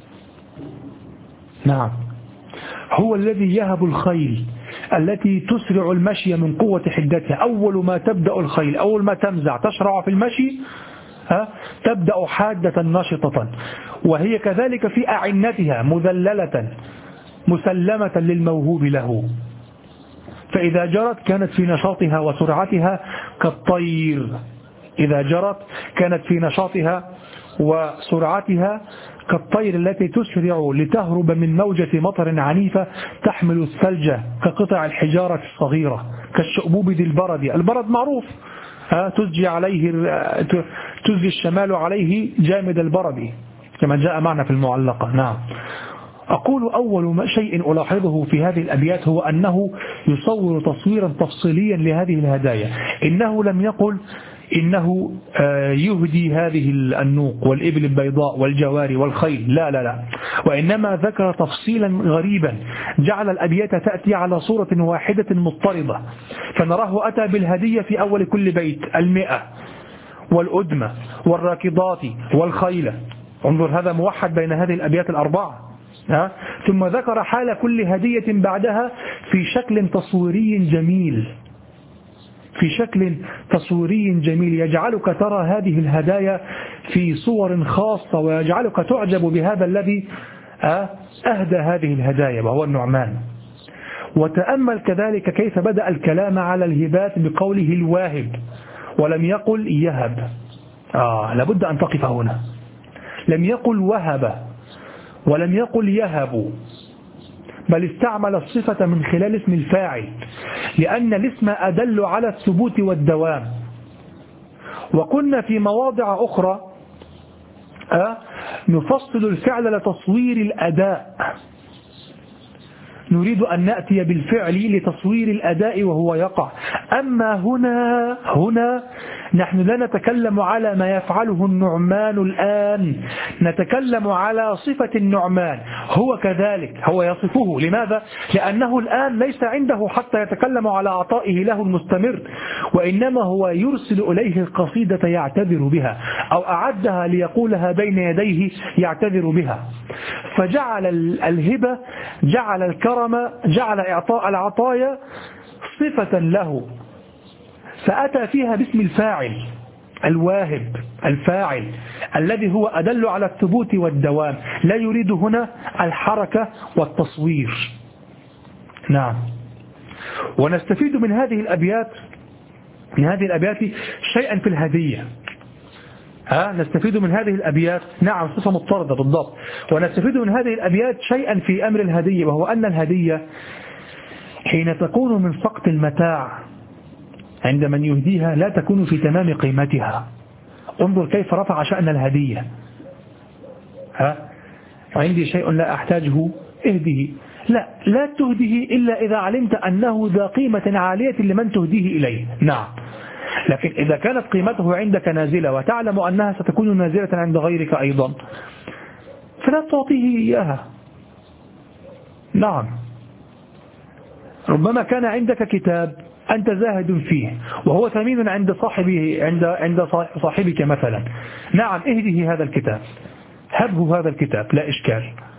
نعم. هو الذي يهب الخيل التي تسرع المشي من قوة حدتها، أول ما تبدأ الخيل، أول ما تمزع تشرع في المشي تبدأ حادة نشطة، وهي كذلك في أعنتها مذللة مسلمة للموهوب له، فإذا جرت كانت في نشاطها وسرعتها كالطير، إذا جرت كانت في نشاطها وسرعتها كالطير التي تسرع لتهرب من موجة مطر عنيفة تحمل الثلج كقطع الحجارة الصغيرة كالشؤبوب ذي البرد معروف، تزجي الشمال عليه جامد البرد كما جاء معنا في المعلقة. نعم. أقول أول شيء ألاحظه في هذه الأبيات هو أنه يصور تصويرا تفصيليا لهذه الهدايا، إنه لم يقل إنه يهدي هذه النوق والإبل البيضاء والجواري والخيل، لا، وإنما ذكر تفصيلا غريبا جعل الأبيات تأتي على صورة واحدة مضطردة، فنراه أتى بالهدية في أول كل بيت 100 والأدمة والراكضات والخيل، انظر هذا موحد بين هذه الأبيات الأربعة، ثم ذكر حال كل هدية بعدها في شكل تصويري جميل يجعلك ترى هذه الهدايا في صور خاصة، ويجعلك تعجب بهذا الذي أهدى هذه الهدايا وهو النعمان. وتأمل كذلك كيف بدأ الكلام على الهبات بقوله الواهب ولم يقل يهب، لابد أن تقف هنا، لم يقل وهب ولم يقل يهب، بل استعمل الصفة من خلال اسم الفاعل، لأن الاسم أدل على الثبوت والدوام. وقلنا في مواضع أخرى نفصل الفعل لتصوير الأداء، نريد أن نأتي بالفعل لتصوير الأداء وهو يقع. أما هنا نحن لا نتكلم على ما يفعله النعمان الآن، نتكلم على صفة النعمان، هو كذلك، هو يصفه. لماذا؟ لأنه الآن ليس عنده حتى يتكلم على عطائه له المستمر، وإنما هو يرسل إليه القصيدة يعتذر بها، أو أعدها ليقولها بين يديه يعتذر بها. فجعل الهبة، جعل الكرم، جعل إعطاء العطايا صفة له، فأتى فيها باسم الفاعل، الواهب، الفاعل الذي هو أدل على الثبوت والدوام، لا يريد هنا الحركة والتصوير. نعم. ونستفيد من هذه الأبيات شيئا في الهدية. نستفيد من هذه الأبيات، نعم صفة مضطردة بالضبط، ونستفيد من هذه الأبيات شيئا في أمر الهدية، وهو أن الهدية حين تكون من سقط المتاع عند من يهديها لا تكون في تمام قيمتها. انظر كيف رفع شأن الهدية. عندي شيء لا أحتاجه اهده، لا تهده إلا إذا علمت أنه ذا قيمة عالية لمن تهديه إليه. نعم. لكن إذا كانت قيمته عندك نازلة وتعلم أنها ستكون نازلة عند غيرك أيضا فلا تعطيه إياها. نعم. ربما كان عندك كتاب أنت زاهد فيه وهو ثمين عند صاحبك مثلا، نعم اهده هذا الكتاب، هبه هذا الكتاب لا إشكال،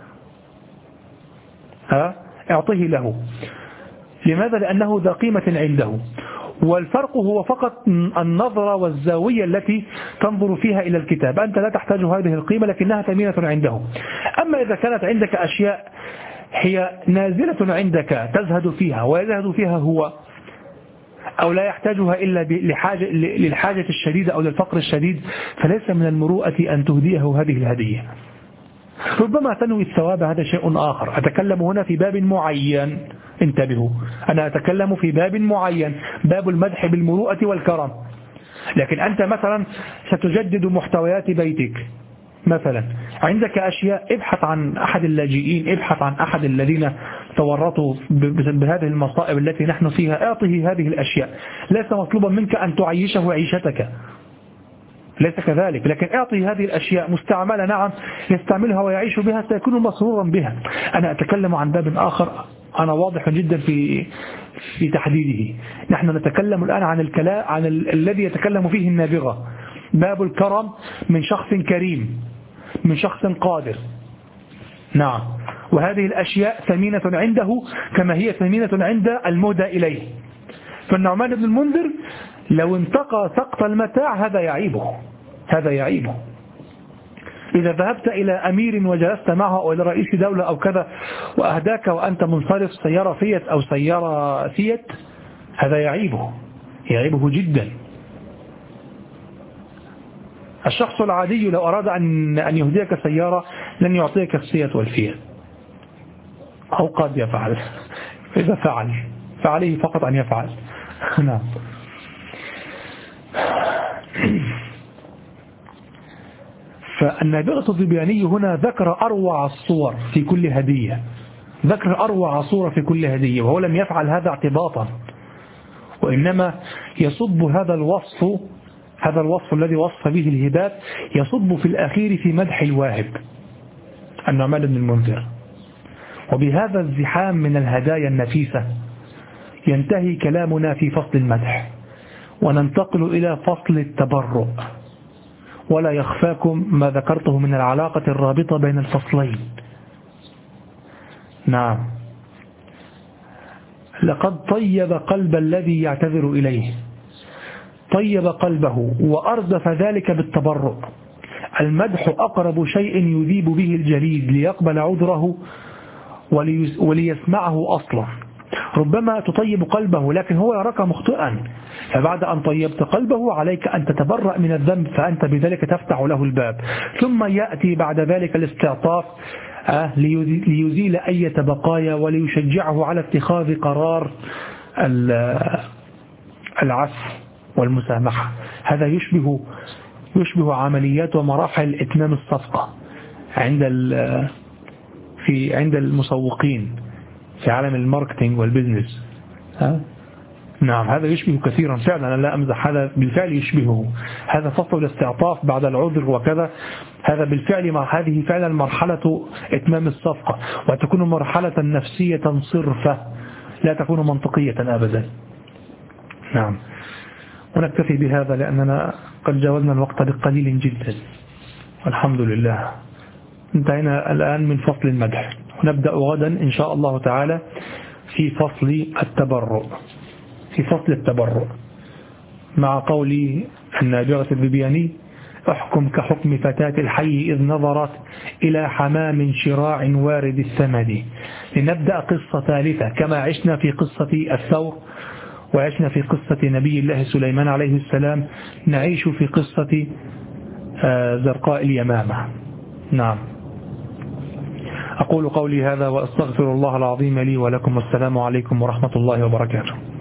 اعطه له. لماذا؟ لأنه ذا قيمة عنده، والفرق هو فقط النظرة والزاوية التي تنظر فيها إلى الكتاب. أنت لا تحتاج هذه القيمة لكنها ثمينة عنده. أما إذا كانت عندك أشياء هي نازلة عندك تزهد فيها ويزهد فيها هو، أو لا يحتاجها إلا للحاجة الشديدة أو للفقر الشديد، فليس من المروءة أن تهديه هذه الهدية. ربما تنوي الثواب، هذا شيء آخر. أتكلم هنا في باب معين، انتبهوا، أنا أتكلم في باب معين، باب المدح بالمروءة والكرم. لكن أنت مثلا ستجدد محتويات بيتك مثلا، عندك أشياء، ابحث عن أحد اللاجئين، ابحث عن أحد الذين تورطوا بهذه المصائب التي نحن فيها، اعطه هذه الأشياء. ليس مطلوبا منك أن تعيشه عيشتك، ليس كذلك، لكن اعطي هذه الأشياء مستعملة، نعم يستعملها ويعيش بها، سيكون مسرورا بها. أنا أتكلم عن باب آخر، أنا واضح جدا في تحديده. نحن نتكلم الآن عن الذي يتكلم فيه النابغة، باب الكرم من شخص كريم، من شخص قادر. نعم. وهذه الأشياء ثمينة عنده كما هي ثمينة عند المهدى إليه. فالنعمان بن المنذر لو انتقى سقط المتاع هذا يعيبه. إذا ذهبت إلى أمير وجلست معه أو إلى رئيس دولة أو كذا وأهداك وأنت منصرف سيارة فيت أو سيارة سيت، هذا يعيبه جدا. الشخص العادي لو أراد أن يهديك سيارة لن يعطيك السيت والفيت، أو قد يفعل، إذا فعل فعليه فقط أن يفعل. نعم. فالنابغة الظبياني هنا ذكر أروع الصور في كل هدية، ذكر أروع صورة في كل هدية، وهو لم يفعل هذا اعتباطا، وإنما يصب هذا الوصف الذي وصف به الهبات، يصب في الأخير في مدح الواهب النعمان بن المنذر. وبهذا الزحام من الهدايا النفيسة ينتهي كلامنا في فصل المدح، وننتقل إلى فصل التبرؤ. ولا يخفاكم ما ذكرته من العلاقة الرابطة بين الفصلين. نعم. لقد طيب قلب الذي يعتذر إليه، طيب قلبه وأردف ذلك بالتبرؤ. المدح أقرب شيء يذيب به الجليد ليقبل عذره وليسمعه أصلا. ربما تطيب قلبه لكن هو يراك مخطئا، فبعد أن طيبت قلبه عليك أن تتبرأ من الذنب، فأنت بذلك تفتح له الباب. ثم يأتي بعد ذلك الاستعطاف ليزيل أي بقايا وليشجعه على اتخاذ قرار العفو والمسامحة. هذا يشبه عمليات ومراحل إتمام الصفقة عند المسوقين في عالم الماركتينج والبزنس. نعم، هذا يشبه كثيرا فعلا، أنا لا أمزح، هذا بالفعل يشبهه. هذا فصل الاستعطاف بعد العذر وكذا، هذا بالفعل هذه فعلا مرحلة إتمام الصفقة، وتكون مرحلة نفسية صرفة لا تكون منطقية أبدا. نعم، ونكتفي بهذا لأننا قد جاوزنا الوقت بقليل جدا، والحمد لله. انتهينا الآن من فصل المدح، ونبدأ غدا إن شاء الله تعالى في فصل التبرع مع قول النابغة الذبياني: احكم كحكم فتاة الحي إذ نظرت إلى حمام شراع وارد الثمد. لنبدأ قصة ثالثة، كما عشنا في قصة الثور وعشنا في قصة نبي الله سليمان عليه السلام، نعيش في قصة زرقاء اليمامة. نعم، أقول قولي هذا وأستغفر الله العظيم لي ولكم، والسلام عليكم ورحمة الله وبركاته.